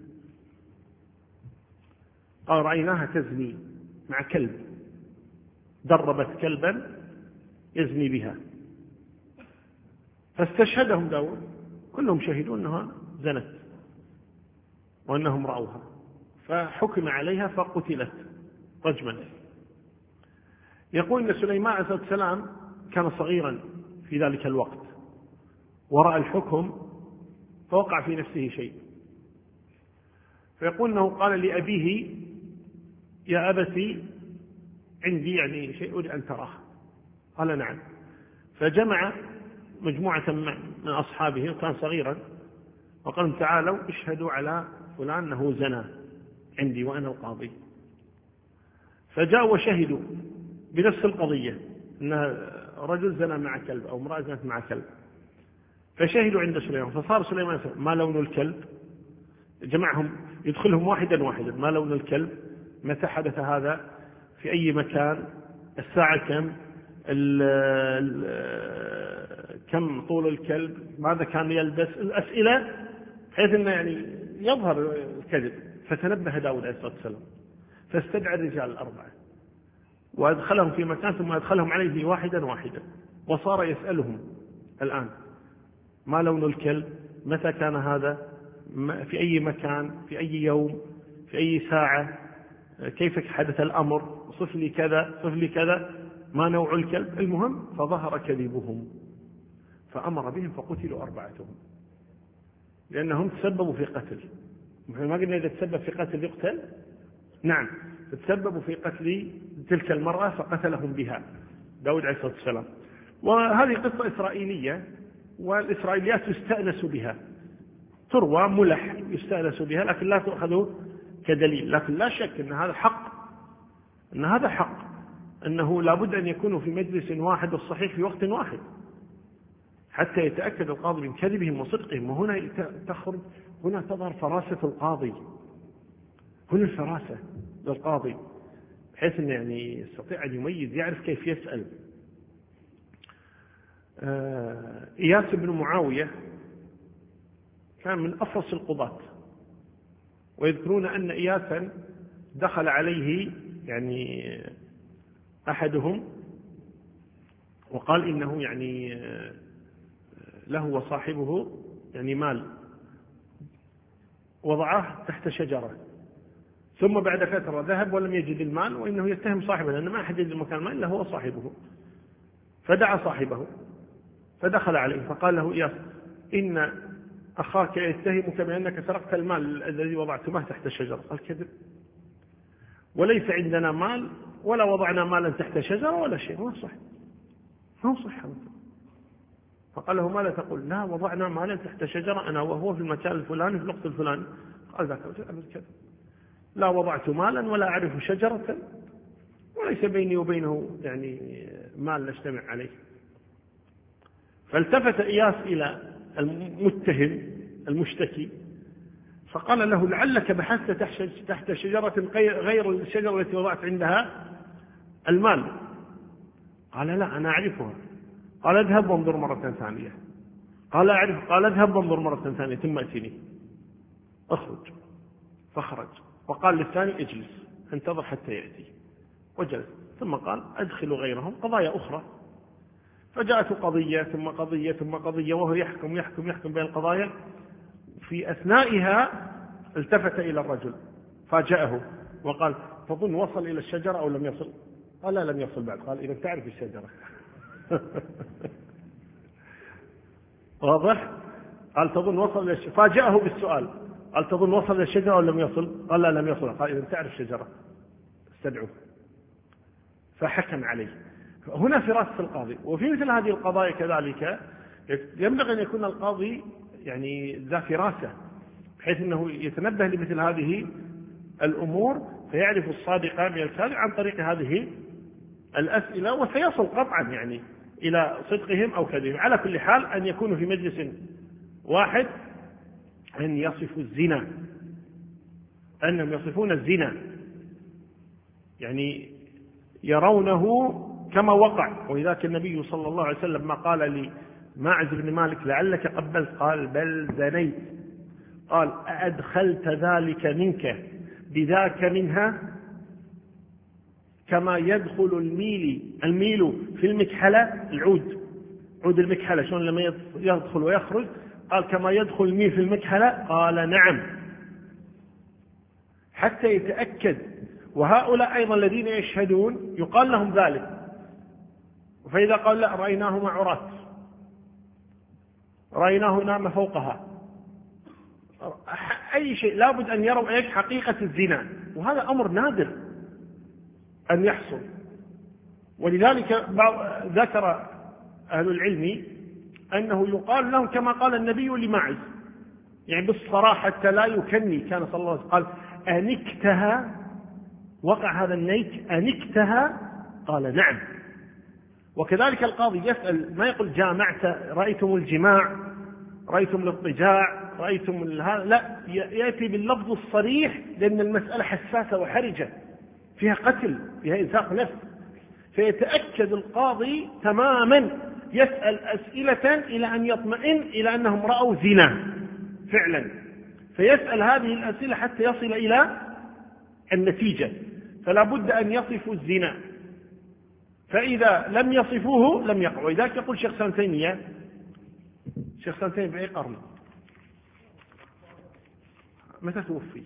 قال رأيناها تزني مع كلب، دربت كلبا يزني بها، فاستشهدهم داود، كلهم شهدوا أنها زنت وأنهم رأوها، فحكم عليها فقتلت رجما. يقول أن سليمان عليه الصلاة والسلام كان صغيرا في ذلك الوقت، ورأى الحكم فوقع في نفسه شيء، فيقول أنه قال لأبيه يا أبتي عندي يعني شيء أريد أن تراه. قال نعم. فجمع مجموعة من أصحابه وكان صغيرا، وقال تعالوا اشهدوا على فلان أنه زنى عندي وأنا القاضي. فجاءوا وشهدوا بنفس القضية، أن رجل زنى مع كلب أو امرأة زنت مع كلب، فشهدوا عند سليمان. فصار سليمان ما لون الكلب، جمعهم يدخلهم واحدا واحدا، ما لون الكلب، متى حدث هذا، في أي مكان، الساعة كم طول الكلب، ماذا كان يلبس، الأسئلة بحيث أنه يعني يظهر الكذب. فتنبه داود عليه الصلاة والسلام فاستدعى الرجال 4 وأدخلهم في مكان، ثم أدخلهم عليه واحدا واحدا، وصار يسألهم الآن ما لون الكلب، متى كان هذا، في أي مكان، في أي يوم، في أي ساعة، كيف حدث الأمر، صف لي كذا، صف لي كذا، ما نوع الكلب. المهم فظهر كذبهم، فأمر بهم فقتلوا 4 لأنهم تسببوا في قتل. ما قلنا إذا تسبب في قتل يقتل؟ نعم، تسببوا في قتل تلك المرأة فقتلهم بها داود عليه الصلاة والسلام. وهذه قصة إسرائيلية، والإسرائيليات يستأنس بها، تروى ملح يستأنس بها، لكن لا تأخذ كدليل. لكن لا شك أن هذا حق، أنه لابد أن يكونوا في مجلس واحد الصحيح في وقت واحد حتى يتأكد القاضي من كذبهم وصدقهم. وهنا تظهر فراسة القاضي، هنا الفراسة للقاضي، بحيث أنه يعني يستطيع أن يميز، يعرف كيف يسأل. إياس بن معاوية كان من أفرس القضاة. ويذكرون أن إياسا دخل عليه يعني أحدهم وقال إنه يعني له وصاحبه يعني مال وضعه تحت شجرة، ثم بعد فترة ذهب ولم يجد المال، وإنه يتهم صاحبه لأن ما أحد يجد مكان المال إلا هو صاحبه. فدعا صاحبه فدخل عليه فقال له إياس إن أخاك يتهمك بأنك سرقت المال الذي وضعتمه تحت الشجرة. قال كذب، وليس عندنا مال ولا وضعنا مالا تحت شجرة ولا شيء، ما صح ما صح. فقال له ماذا تقول؟ لا وضعنا مالا تحت شجرة أنا وهو في المكان الفلاني في الوقت الفلاني. قال ذاك كذب، لا وضعت مالا ولا أعرف شجرة وليس بيني وبينه يعني مال نجتمع عليه. فالتفت إياس إلى المتهم المشتكي فقال له لعلك بحثت تحت شجرة غير الشجرة التي وضعت عندها المال. قال لا أنا أعرفها. قال اذهب وانظر مرة ثانية. قال أعرف. قال اذهب وانظر مرة ثانية ثم أتني. اخرج. فخرج وقال للثاني اجلس انتظر حتى يأتي، وجلس. ثم قال أدخل غيرهم قضايا أخرى. فجاءت قضية ثم قضية ثم قضية وهو يحكم بين القضايا. في أثنائها التفت إلى الرجل فاجأه وقال تظن وصل إلى الشجرة أو لم يصل؟ قال لا لم يصل بعد. قال إذا تعرف الشجرة. واضح؟ قال تظن وصل إلى الشجرة. فاجأه بالسؤال قال تظن وصل إلى الشجرة أو لم يصل؟ قال لا لم يصل. قال إذا تعرف الشجرة استدعوه. فحكم عليه. هنا فراسة القاضي. وفي مثل هذه القضايا كذلك ينبغي أن يكون القاضي يعني ذا فراسة بحيث أنه يتنبه لمثل هذه الأمور فيعرف الصادق من الكاذب عن طريق هذه الأسئلة، وسيصل قطعا يعني إلى صدقهم أو كذبهم. على كل حال أن يكونوا في مجلس واحد أن يصفوا الزنا، أنهم يصفون الزنا يعني يرونه كما وقع. ولذلك النبي صلى الله عليه وسلم ما قال لماعز بن مالك لعلك قبلت؟ قال بل زنيت. قال أأدخلت ذلك منك بذاك منها كما يدخل الميل في المكحلة، عود المكحلة شلون لما يدخل ويخرج؟ قال كما يدخل الميل في المكحلة. قال نعم، حتى يتأكد. وهؤلاء أيضا الذين يشهدون يقال لهم ذلك. فإذا قال لا رأيناهما عرات، رأيناه نام فوقها، أي شيء لابد أن يروا إيش حقيقة الزنا، وهذا أمر نادر أن يحصل. ولذلك ذكر أهل العلم أنه يقال لهم كما قال النبي لماعز يعني بالصراحة حتى لا يكني. كان صلى الله عليه وسلم قال أنكتها، وقع هذا النيك أنكتها؟ قال نعم. وكذلك القاضي يسأل ما يقول جامعت، رأيتم الجماع، رأيتم الاضطجاع، رأيتم هذا، لا يأتي باللفظ الصريح لأن المسألة حساسة وحرجة فيها قتل فيها إنساق نفس. فيتأكد القاضي تماما يسأل أسئلة إلى أن يطمئن إلى أنهم رأوا زنا فعلا، فيسأل هذه الأسئلة حتى يصل إلى النتيجة. فلا بد أن يصفوا الزنا، فإذا لم يصفوه لم يقع. وإذاك يقول شيخ سان تيمية، شيخ سان تيمية بأي قرن؟ متى توفي؟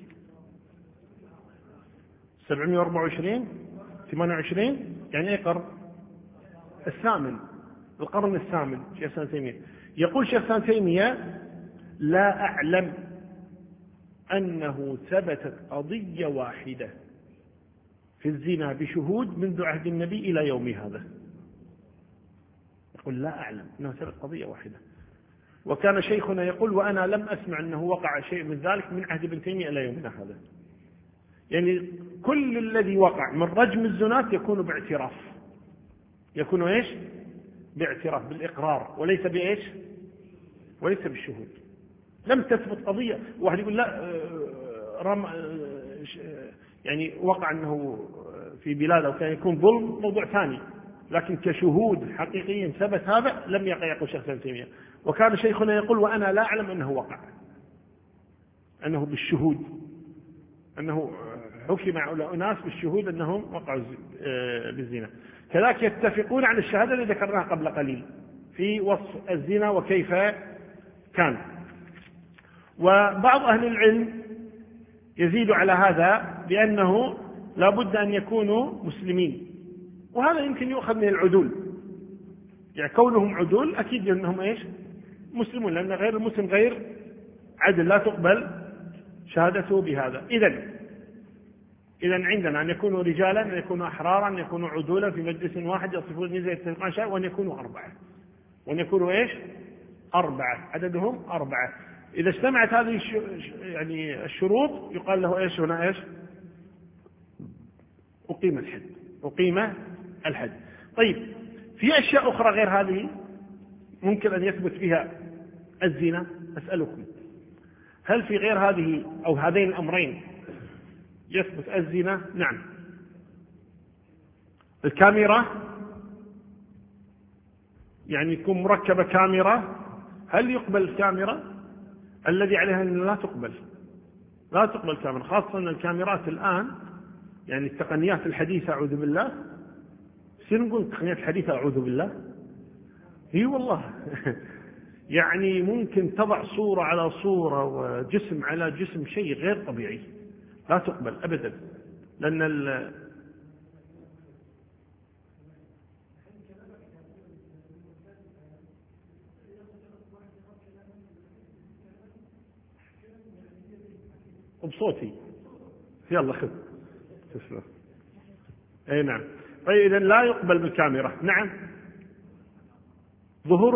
724 28 يعني أي قرن؟ الثامن، القرن الثامن. شيخ سان تيمية يقول شيخ سان تيمية لا أعلم أنه ثبتت قضية واحدة في الزنا بشهود منذ عهد النبي إلى يوم هذا. يقول لا أعلم أنه ثبت قضية واحدة. وكان شيخنا يقول وأنا لم أسمع أنه وقع شيء من ذلك من عهد ابن تيمية إلى يومنا هذا. يعني كل الذي وقع من رجم الزنات يكون باعتراف، يكون إيش؟ باعتراف بالإقرار، وليس بإيش؟ وليس بالشهود. لم تثبت قضية. واحد يقول لا يعني وقع أنه في بلاده وكان يكون ظلم موضوع ثاني، لكن كشهود حقيقيين ثبت هذا لم يقع. يقول شيخ ابن تيمية وكان شيخنا يقول وأنا لا أعلم أنه وقع. أنه بالشهود، أنه حكم على أناس بالشهود أنهم وقعوا بالزنا. كذلك يتفقون على الشهادة التي ذكرناها قبل قليل في وصف الزنا وكيف كان. وبعض أهل العلم يزيد على هذا بأنه لا بد أن يكونوا مسلمين، وهذا يمكن يؤخذ من العدول، يعني كونهم عدول أكيد أنهم إيش؟ مسلمون، لأن غير المسلم غير عدل لا تقبل شهادته بهذا. إذن عندنا أن يكونوا رجالا، أن يكونوا أحرارا، أن يكونوا عدولا في مجلس واحد يصفون الميزة يتفقون شيء، وأن يكونوا أربعة، وأن يكونوا إيش؟ أربعة، عددهم أربعة. إذا اجتمعت هذه يعني الشروط يقال له إيش هنا؟ إيش؟ أقيم الحد، أقيم الحد. طيب، في أشياء أخرى غير هذه ممكن أن يثبت فيها الزنا؟ أسألكم، هل في غير هذه أو هذين الأمرين يثبت الزنا؟ نعم. الكاميرا، يعني يكون مركبة كاميرا، هل يقبل الكاميرا؟ الذي عليها أن لا تقبل كاميرا، خاصة أن الكاميرات الآن يعني التقنيات الحديثة أعوذ بالله، سنقول التقنيات الحديثة أعوذ بالله، هي والله يعني ممكن تضع صورة على صورة وجسم على جسم، شيء غير طبيعي، لا تقبل أبدا. لأن بصوتي يلا خذ تسلم. أي نعم. طيب، إذن لا يقبل بالكاميرا. نعم. ظهور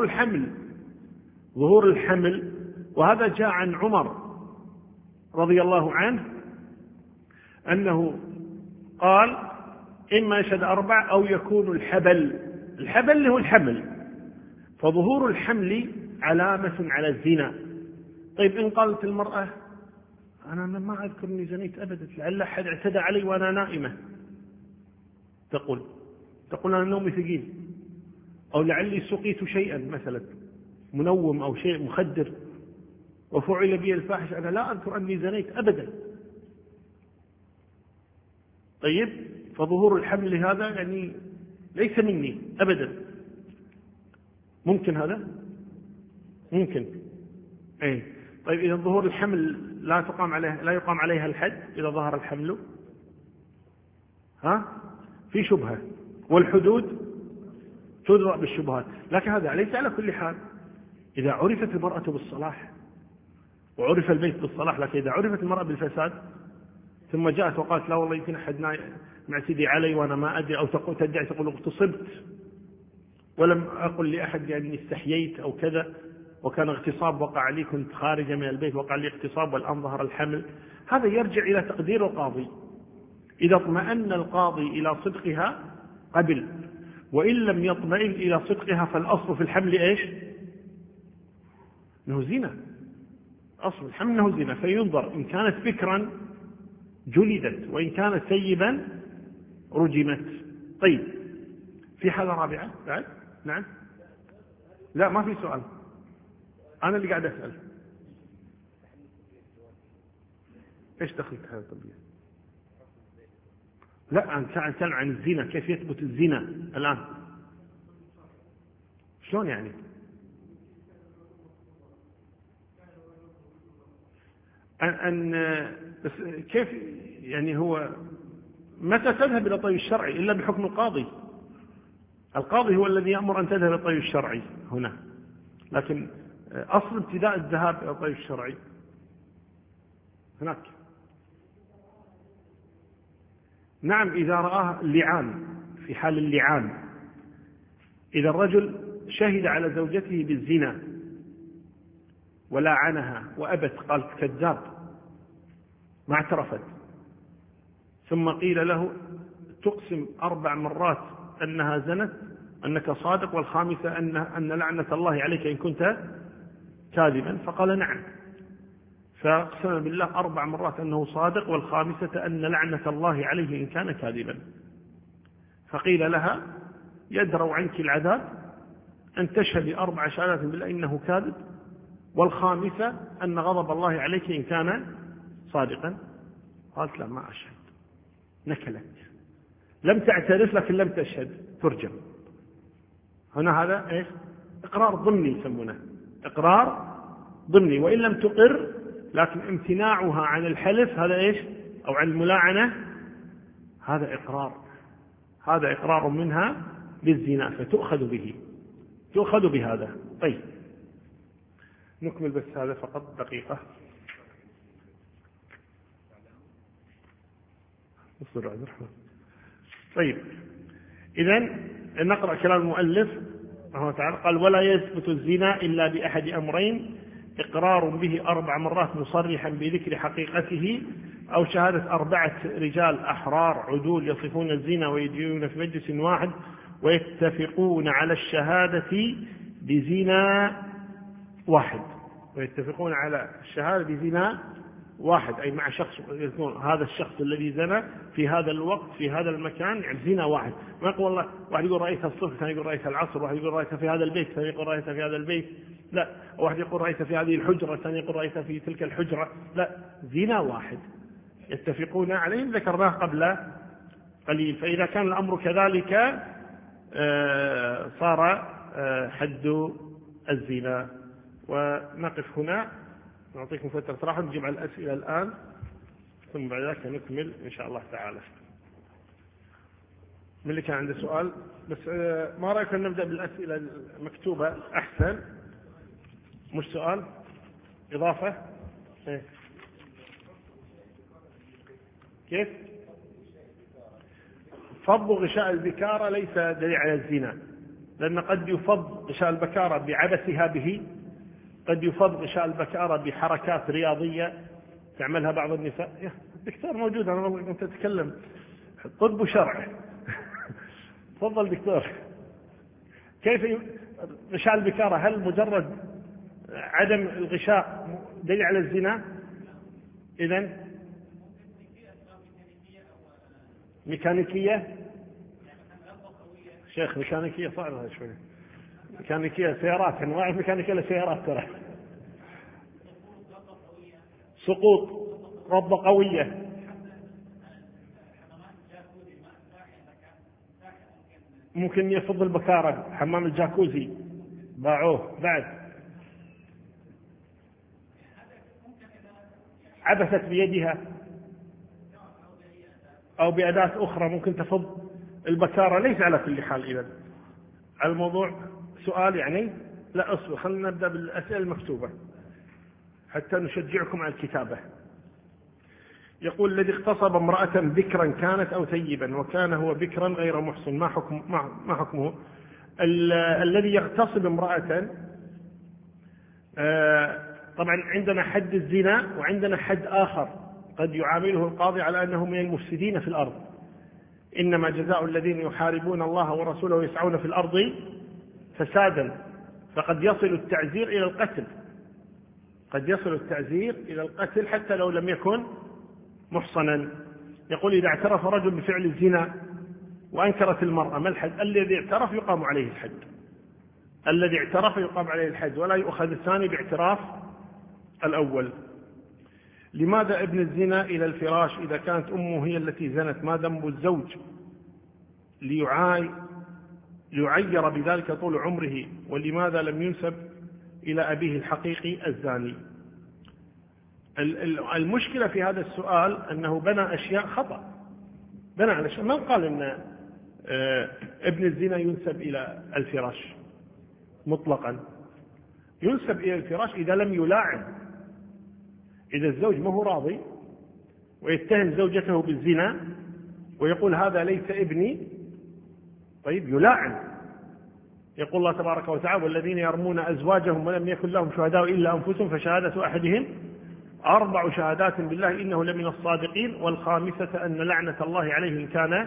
الحمل، وهذا جاء عن عمر رضي الله عنه أنه قال إما يشهد أربع أو يكون الحبل هو الحمل، فظهور الحمل علامة على الزنا. طيب، إن قالت المرأة أنا ما أذكر أني زنيت أبدا، لعل أحد اعتدى علي وأنا نائمة، تقول أنا نومي ثقيل، أو لعلي سقيت شيئا مثلا منوم أو شيء مخدر وفعل بي الفاحش، أنا لا أذكر أني زنيت أبدا. طيب، فظهور الحمل هذا يعني ليس مني أبدا، ممكن هذا؟ ممكن. أي. طيب، إذا ظهور الحمل لا يقام عليها الحد إذا ظهر الحمل، في شبهة، والحدود تدرأ بالشبهات. لكن هذا ليس على كل حال. إذا عرفت المرأة بالصلاح وعرف البيت بالصلاح، لكن إذا عرفت المرأة بالفساد ثم جاءت وقالت لا والله يمكن أحد معتدي علي وأنا ما أدري، أو تدعي تقول اغتصبت ولم أقل لأحد يعني استحييت أو كذا، وكان اغتصاب وقع لي، كنت خارجة من البيت وقع لي اغتصاب والآن ظهر الحمل، هذا يرجع إلى تقدير القاضي. إذا اطمأن القاضي إلى صدقها قبل، وإن لم يطمئن إلى صدقها فالأصل في الحمل إيش؟ أنه زنا، أصل الحمل أنه زنا، فينظر إن كانت بكرا جلدت، وإن كانت ثيبا رجمت. طيب، في حالة رابعة بعد؟ نعم. لا، ما في سؤال، أنا اللي قاعد أسأل. إيش دخلت هذا الطبيعي؟ لا، أنا أتكلم عن الزنا، كيف يثبت الزنا الآن؟ شلون يعني؟ بس كيف يعني؟ هو متى تذهب إلى الطيب الشرعي إلا بحكم القاضي؟ القاضي هو الذي يأمر أن تذهب إلى الطيب الشرعي هنا، لكن أصل ابتداء الذهاب إلى الطيب الشرعي هناك. نعم، إذا رآه اللعان، في حال اللعان، إذا الرجل شهد على زوجته بالزنا ولعنها وأبت، قالت كذاب ما اعترفت، ثم قيل له تقسم 4 مرات أنها زنت أنك صادق، والخامسة أن لعنة الله عليك إن كنت كاذبا، فقال نعم، فاقسم بالله 4 مرات أنه صادق، والخامسة أن لعنة الله عليه إن كان كاذبا. فقيل لها يدرأ عنك العذاب أن تشهد 4 شهادات بالله إنه كاذب، والخامسة أن غضب الله عليك إن كان صادقا. قالت لا ما أشهد، نكلت، لم تعترف لكن لم تشهد، ترجم. هنا هذا إيش؟ إقرار ضمني يسمونه، إقرار ضمني، وإن لم تقر لكن امتناعها عن الحلف هذا إيش؟ أو عن الملاعنة هذا إقرار، هذا إقرار منها بالزنا فتؤخذ به، تؤخذ بهذا. طيب نكمل بس هذا فقط دقيقة. طيب إذن نقرأ كلام المؤلف رحمه تعالى. قال ولا يثبت الزنا إلا بأحد أمرين: إقرار به 4 مرات مصرحا بذكر حقيقته، أو شهادة 4 رجال أحرار عدول يصفون الزنا ويدينون في مجلس واحد ويتفقون على الشهادة بزنا واحد، ويتفقون على الشهادة بزنا واحد، أي مع شخص يكون هذا الشخص الذي زنى في هذا الوقت في هذا المكان، يعني زنا واحد. ما يقول والله واحد يقول رأيتها الصبح، ثاني يقول رأيتها العصر، واحد يقول رأيتها في هذا البيت، ثاني يقول رأيتها في هذا البيت، لا. واحد يقول رأيتها في هذه الحجرة، ثاني يقول رأيتها في تلك الحجرة، لا، زنا واحد يتفقون عليه، ذكرناه قبل قليل. فإذا كان الأمر كذلك صار حد الزنا. ونقف هنا، نعطيكم فترة راحة نجيب على الأسئلة الآن، ثم بعد ذلك نكمل إن شاء الله تعالى. من اللي كان عنده سؤال بس ما رأيكم نبدأ بالأسئلة المكتوبة أحسن؟ مش سؤال، إضافة. إيه؟ كيف؟ فض غشاء البكارة ليس دليل على الزنا، لأن قد يفض غشاء البكارة بعبثها به، قد يفض غشاء البكارة بحركات رياضية تعملها بعض النساء. الدكتور موجود، أنا والله كنت أتكلم طب وشرع. تفضل دكتور. كيف غشاء البكارة؟ هل مجرد عدم الغشاء دليل على الزنا؟ إذن ميكانيكية شيخ، ميكانيكية صعبة شوي. ميكانيكية سيارات، أنواع ميكانيكية لسيارات ترى. سقوط، ربة قوية. ممكن يفض البكارة، حمام الجاكوزي باعوه بعد. عبثت بيدها أو بأداة أخرى ممكن تفض البكارة. ليس على كل حال إذن على الموضوع سؤال يعني. لا أصبر، خلينا نبدأ بالأسئلة المكتوبة حتى نشجعكم على الكتابة. يقول الذي اغتصب امرأة بكرا كانت أو ثيبا وكان هو بكرا غير محصن، ما حكمه؟ الذي يغتصب امرأة، طبعا عندنا حد الزنا وعندنا حد آخر قد يعامله القاضي على أنه من المفسدين في الأرض. إنما جزاء الذين يحاربون الله ورسوله ويسعون في الأرض فسادا، فقد يصل التعزير إلى القتل، قد يصل التعزير إلى القتل حتى لو لم يكن محصنا. يقول إذا اعترف رجل بفعل الزنا وأنكرت المرأة، ما الحد؟ الذي اعترف يقام عليه الحد، الذي اعترف يقام عليه الحد، ولا يؤخذ الثاني باعتراف الأول. لماذا ابن الزنا إلى الفراش إذا كانت أمه هي التي زنت؟ ما ذنب الزوج ليعير بذلك طول عمره؟ ولماذا لم ينسب إلى أبيه الحقيقي الزاني؟ المشكلة في هذا السؤال أنه بنى أشياء خطأ، بنى على أشياء. من قال أن ابن الزنا ينسب إلى الفراش مطلقا؟ ينسب إلى الفراش إذا لم يلاعن، إذا الزوج ما هو راضي ويتهم زوجته بالزنا ويقول هذا ليس ابني، طيب يلاعن. يقول الله تبارك وتعالى والذين يرمون أزواجهم ولم يكن لهم شهداء إلا أنفسهم فشهادة أحدهم 4 شهادات بالله إنه لمن الصادقين والخامسة أن لعنة الله عليه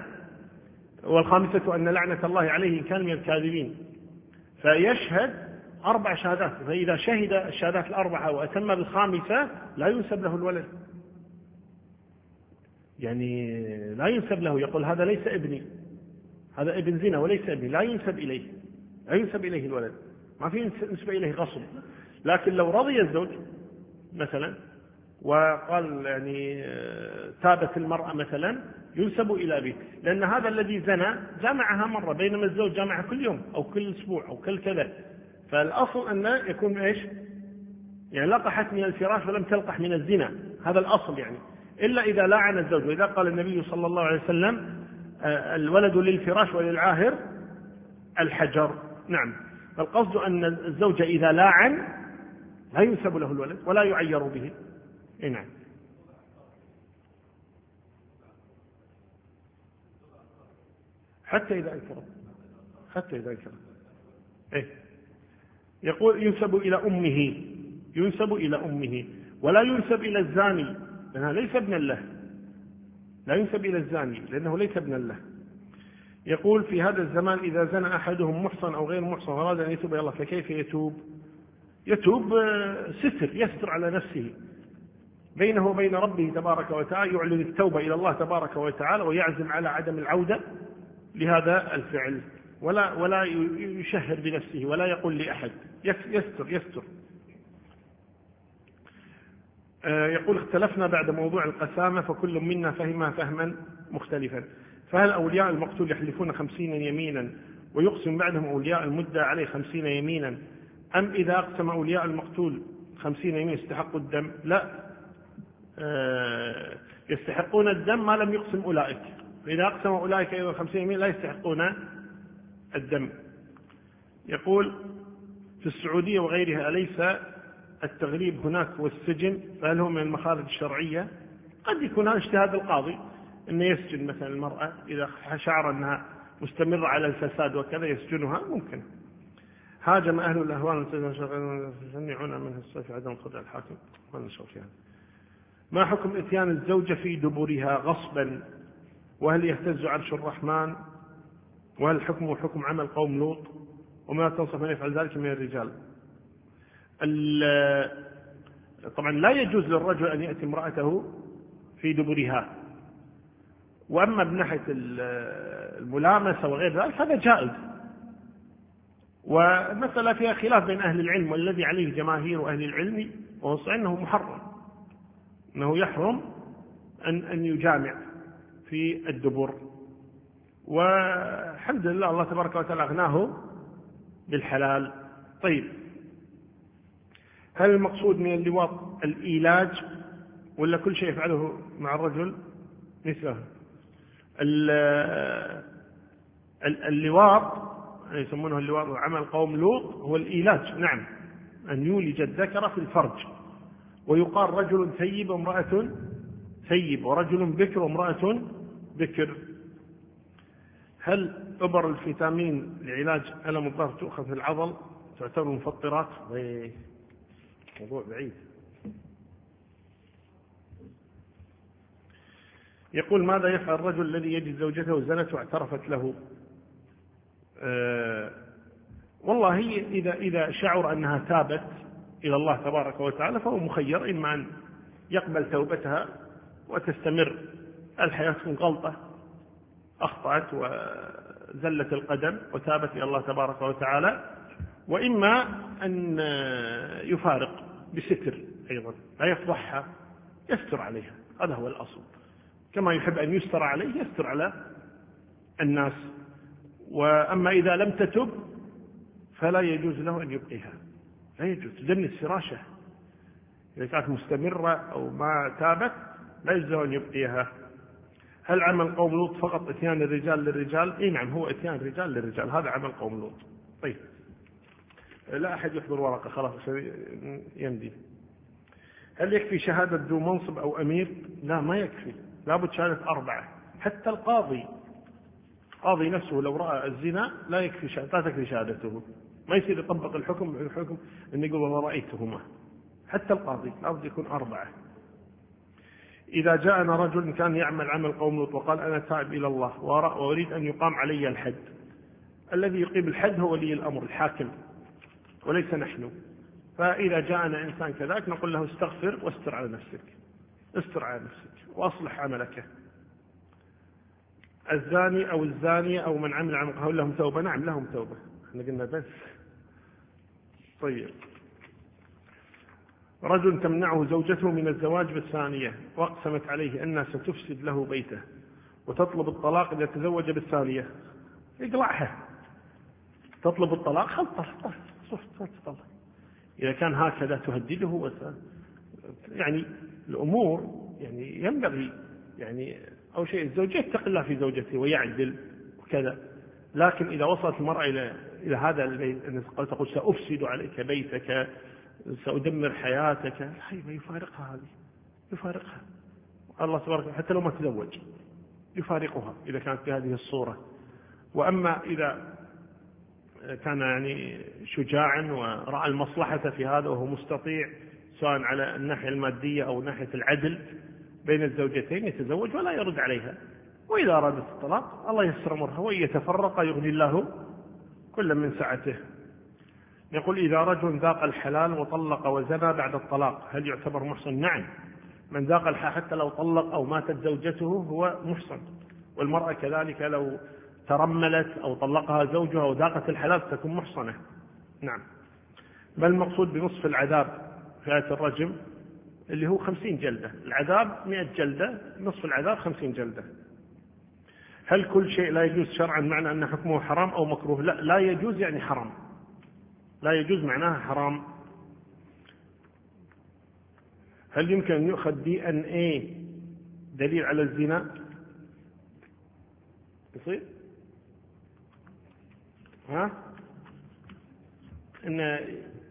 إن كان من الكاذبين. فيشهد 4 شهادات، فإذا شهد الشهادات ال4 وأتم بالخامسة لا ينسب له الولد، يعني لا ينسب له، يقول هذا ليس ابني، هذا ابن زنا وليس ابني، لا ينسب إليه الولد، ما في نسبة إليه غصب. لكن لو رضي الزوج مثلا وقال يعني تابت المرأة مثلا ينسب إلى أبيه، لأن هذا الذي زنى جامعها مرة، بينما الزوج جامعها كل يوم أو كل أسبوع أو كل كذا. فالأصل أن يكون إيش؟ يعني لقحت من الفراش ولم تلقح من الزنا، هذا الأصل يعني، إلا إذا لاعن الزوج. وإذا قال النبي صلى الله عليه وسلم الولد للفراش وللعاهر الحجر. نعم. فالقصد أن الزوج إذا لاعن لا ينسب له الولد ولا يعير به. نعم. حتى إذا أنكر. إيه؟ يقول ينسب إلى أمه ولا ينسب إلى الزاني، لأنه ليس ابنا له. لا ينسب إلى الزاني لأنه ليس ابنا له. يقول في هذا الزمان إذا زنى أحدهم محصن أو غير محصن وأراد أن يتوب إلى الله فكيف يتوب؟ يتوب ستر، يستر على نفسه بينه وبين ربه تبارك وتعالى، يعلن التوبة إلى الله تبارك وتعالى ويعزم على عدم العودة لهذا الفعل، ولا يشهر بنفسه ولا يقول لأحد، يستر. يقول اختلفنا بعد موضوع القسامة فكل منا فهمها فهما مختلفا، فهل أولياء المقتول يحلفون 50 يمينا ويقسم بعدهم أولياء المدعى عليه 50 يمينا، أم إذا أقسم أولياء المقتول 50 يمين يستحقوا الدم؟ لا، يستحقون الدم ما لم يقسم أولئك، فإذا أقسم أولئك أيضا 50 يمين لا يستحقون الدم. يقول في السعودية وغيرها أليس التغريب هناك والسجن، فهل هو من المخارج الشرعية؟ قد يكون هذا اجتهاد القاضي أنه يسجن مثلا المرأة إذا شعر أنها مستمرة على الفساد وكذا يسجنها، ممكن. هاجم أهل الأهوال يمنعون منها الصيف عدم قدر الحاكم. ما نشوف يعني. ما حكم إتيان الزوجة في دبرها غصبا، وهل يهتز عرش الرحمن، وهل الحكم حكم عمل قوم لوط، وما تنصف من يفعل ذلك من الرجال؟ طبعا لا يجوز للرجل أن يأتي امرأته في دبرها، وأما بناحية الملامسة وغير ذلك هذا جائز، ومسألة فيها خلاف بين أهل العلم، والذي عليه جماهير أهل العلم وهو صحيح أنه محرم، أنه يحرم أن يجامع في الدبر، والحمد لله الله تبارك وتعالى أغناه بالحلال. طيب، هل المقصود من اللواط الإيلاج ولا كل شيء يفعله مع الرجل مثله؟ اللواط يسمونه اللواط وعمل قوم لوط هو الإيلاج، نعم، أن يولج الذكر في الفرج، ويقال رجل ثيب وامرأة ثيب، ورجل بكر وامرأة بكر. هل إبر الفيتامين لعلاج ألم الظهر تؤخذ في العضل تعتبر مفطرات؟ موضوع بعيد. يقول ماذا يفعل الرجل الذي يجد زوجته زنت واعترفت له؟ والله إذا شعر أنها تابت إلى الله تبارك وتعالى فهو مخير، إما أن يقبل توبتها وتستمر الحياة من غلطة، أخطأت وزلت القدم وتابت إلى الله تبارك وتعالى، وإما أن يفارق بستر أيضا، لا يفضحها، يستر عليها، هذا هو الأصل، كما يحب أن يستر عليه يستر على الناس. وأما إذا لم تتب فلا يجوز له أن يبقيها، لا يجوز تدنس فراشه، إذا كانت مستمرة أو ما تابت لا يجوز له أن يبقيها. هل عمل قوم لوط فقط اتيان الرجال للرجال؟ إيه نعم، هو اتيان الرجال للرجال، هذا عمل قوم لوط. طيب، لا أحد يحضر ورقة خلاص يمدي. هل يكفي شهادة ذو منصب أو أمير؟ لا، ما يكفي، لابد شهادة 4. حتى القاضي نفسه لو رأى الزنا لا يكفي لا تكفي شهادته، ما يصير يطبق الحكم أن يقول والله رأيتهما. حتى القاضي لابد يكون 4. إذا جاءنا رجل كان يعمل عمل قوم لوط وقال أنا تائب إلى الله وأريد أن يقام علي الحد، الذي يقيم الحد هو ولي الأمر الحاكم وليس نحن. فإذا جاءنا إنسان كذلك نقول له استغفر واستر على نفسك، استر على نفسك وأصلح عملك. الزاني أو الزانية أو من عمل عمل قوم لهم توبة؟ نعم لهم توبة، احنا قلنا بس. طيب، رجل تمنعه زوجته من الزواج بالثانية وأقسمت عليه أنها ستفسد له بيته وتطلب الطلاق إذا تزوج بالثانية، اقلعها، تطلب الطلاق، خلطة. إذا كان هكذا تهدده يعني الأمور يعني ينبغي يعني أو شيء الزوج يتقي الله في زوجته ويعدل وكذا، لكن إذا وصلت المرأة إلى هذا البيت أن تقول سأفسد عليك بيتك، سأدمر حياتك، يفارقها، هذه يفارقها الله تبارك حتى لو ما تزوج يفارقها إذا كانت بهذه الصورة. وأما إذا كان يعني شجاعا ورأى المصلحة في هذا وهو مستطيع سواء على الناحية المادية أو ناحية العدل بين الزوجتين يتزوج ولا يرد عليها، وإذا أرادت الطلاق الله يسر أمرها، وإن يتفرق يغني الله كل من سعته. يقول إذا رجل ذاق الحلال وطلق وزنى بعد الطلاق هل يعتبر محصن؟ نعم، من ذاق الحلال حتى لو طلق أو ماتت زوجته هو محصن، والمرأة كذلك لو ترملت أو طلقها زوجها وذاقت الحلال تكون محصنة. نعم. بل المقصود بنصف العذاب في آية الرجم اللي هو 50 جلدة، العذاب 100 جلدة، نصف العذاب 50 جلدة. هل كل شيء لا يجوز شرعا معنى أن حكمه حرام أو مكروه؟ لا يجوز يعني حرام، لا يجوز معناها حرام. هل يمكن أن يؤخذ DNA دليل على الزنا؟ يصير؟ إن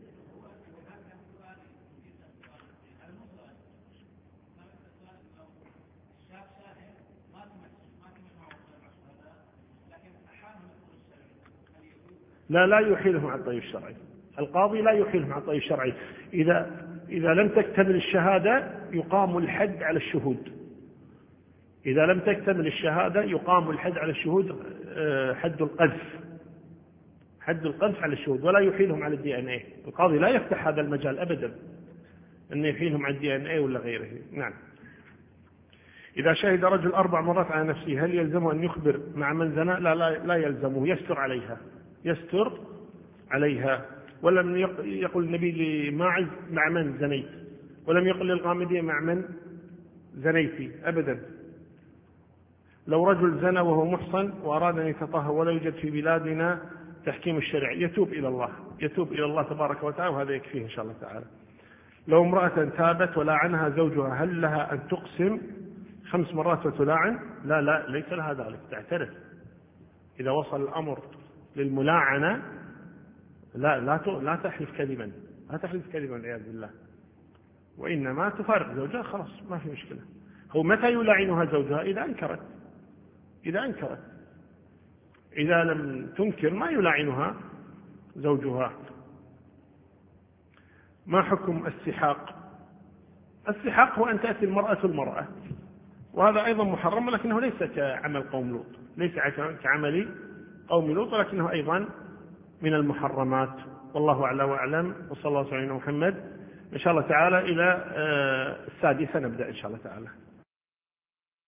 لا يحيلهم على الطريق الشرعي، القاضي لا يحيلهم على الطريق الشرعي. إذا لم تكتمل الشهادة يقام الحد على الشهود، إذا لم تكتمل الشهادة يقام الحد على الشهود، حد القذف على الشهود، ولا يحيلهم على DNA. القاضي لا يفتح هذا المجال أبدا أن يحيلهم على DNA ولا غيره. نعم. إذا شهد رجل 4 مرات على نفسه هل يلزمه أن يخبر مع من زنى؟ لا يلزمه، يستر عليها. ولم يقل النبي لماعز مع من زنيت، ولم يقل للغامدية مع من زنيتي أبدا. لو رجل زنى وهو محصن وأراد أن يتطهر ولا يوجد في بلادنا تحكيم الشرع يتوب إلى الله تبارك وتعالى، وهذا يكفيه إن شاء الله تعالى. لو امرأة تابت ولعنها زوجها هل لها أن تقسم 5 مرات وتلاعن؟ لا ليس لها ذلك، تعترف. إذا وصل الأمر للملاعنة لا تحلف كذبا، والعياذ بالله، وإنما تفارق زوجها، خلاص ما في مشكلة. هو متى يلاعنها زوجها؟ إذا أنكرت. إذا لم تنكر ما يلاعنها زوجها. ما حكم السحاق؟ السحاق هو أن تأتي المرأة، وهذا أيضا محرم، لكنه ليس كعمل قوم لوط، ليس كعمل قوم لوط، ولكنه أيضا من المحرمات. والله أعلى وأعلم، وصلى الله عليه وسلم محمد. إن شاء الله تعالى إلى 6 نبدأ إن شاء الله تعالى.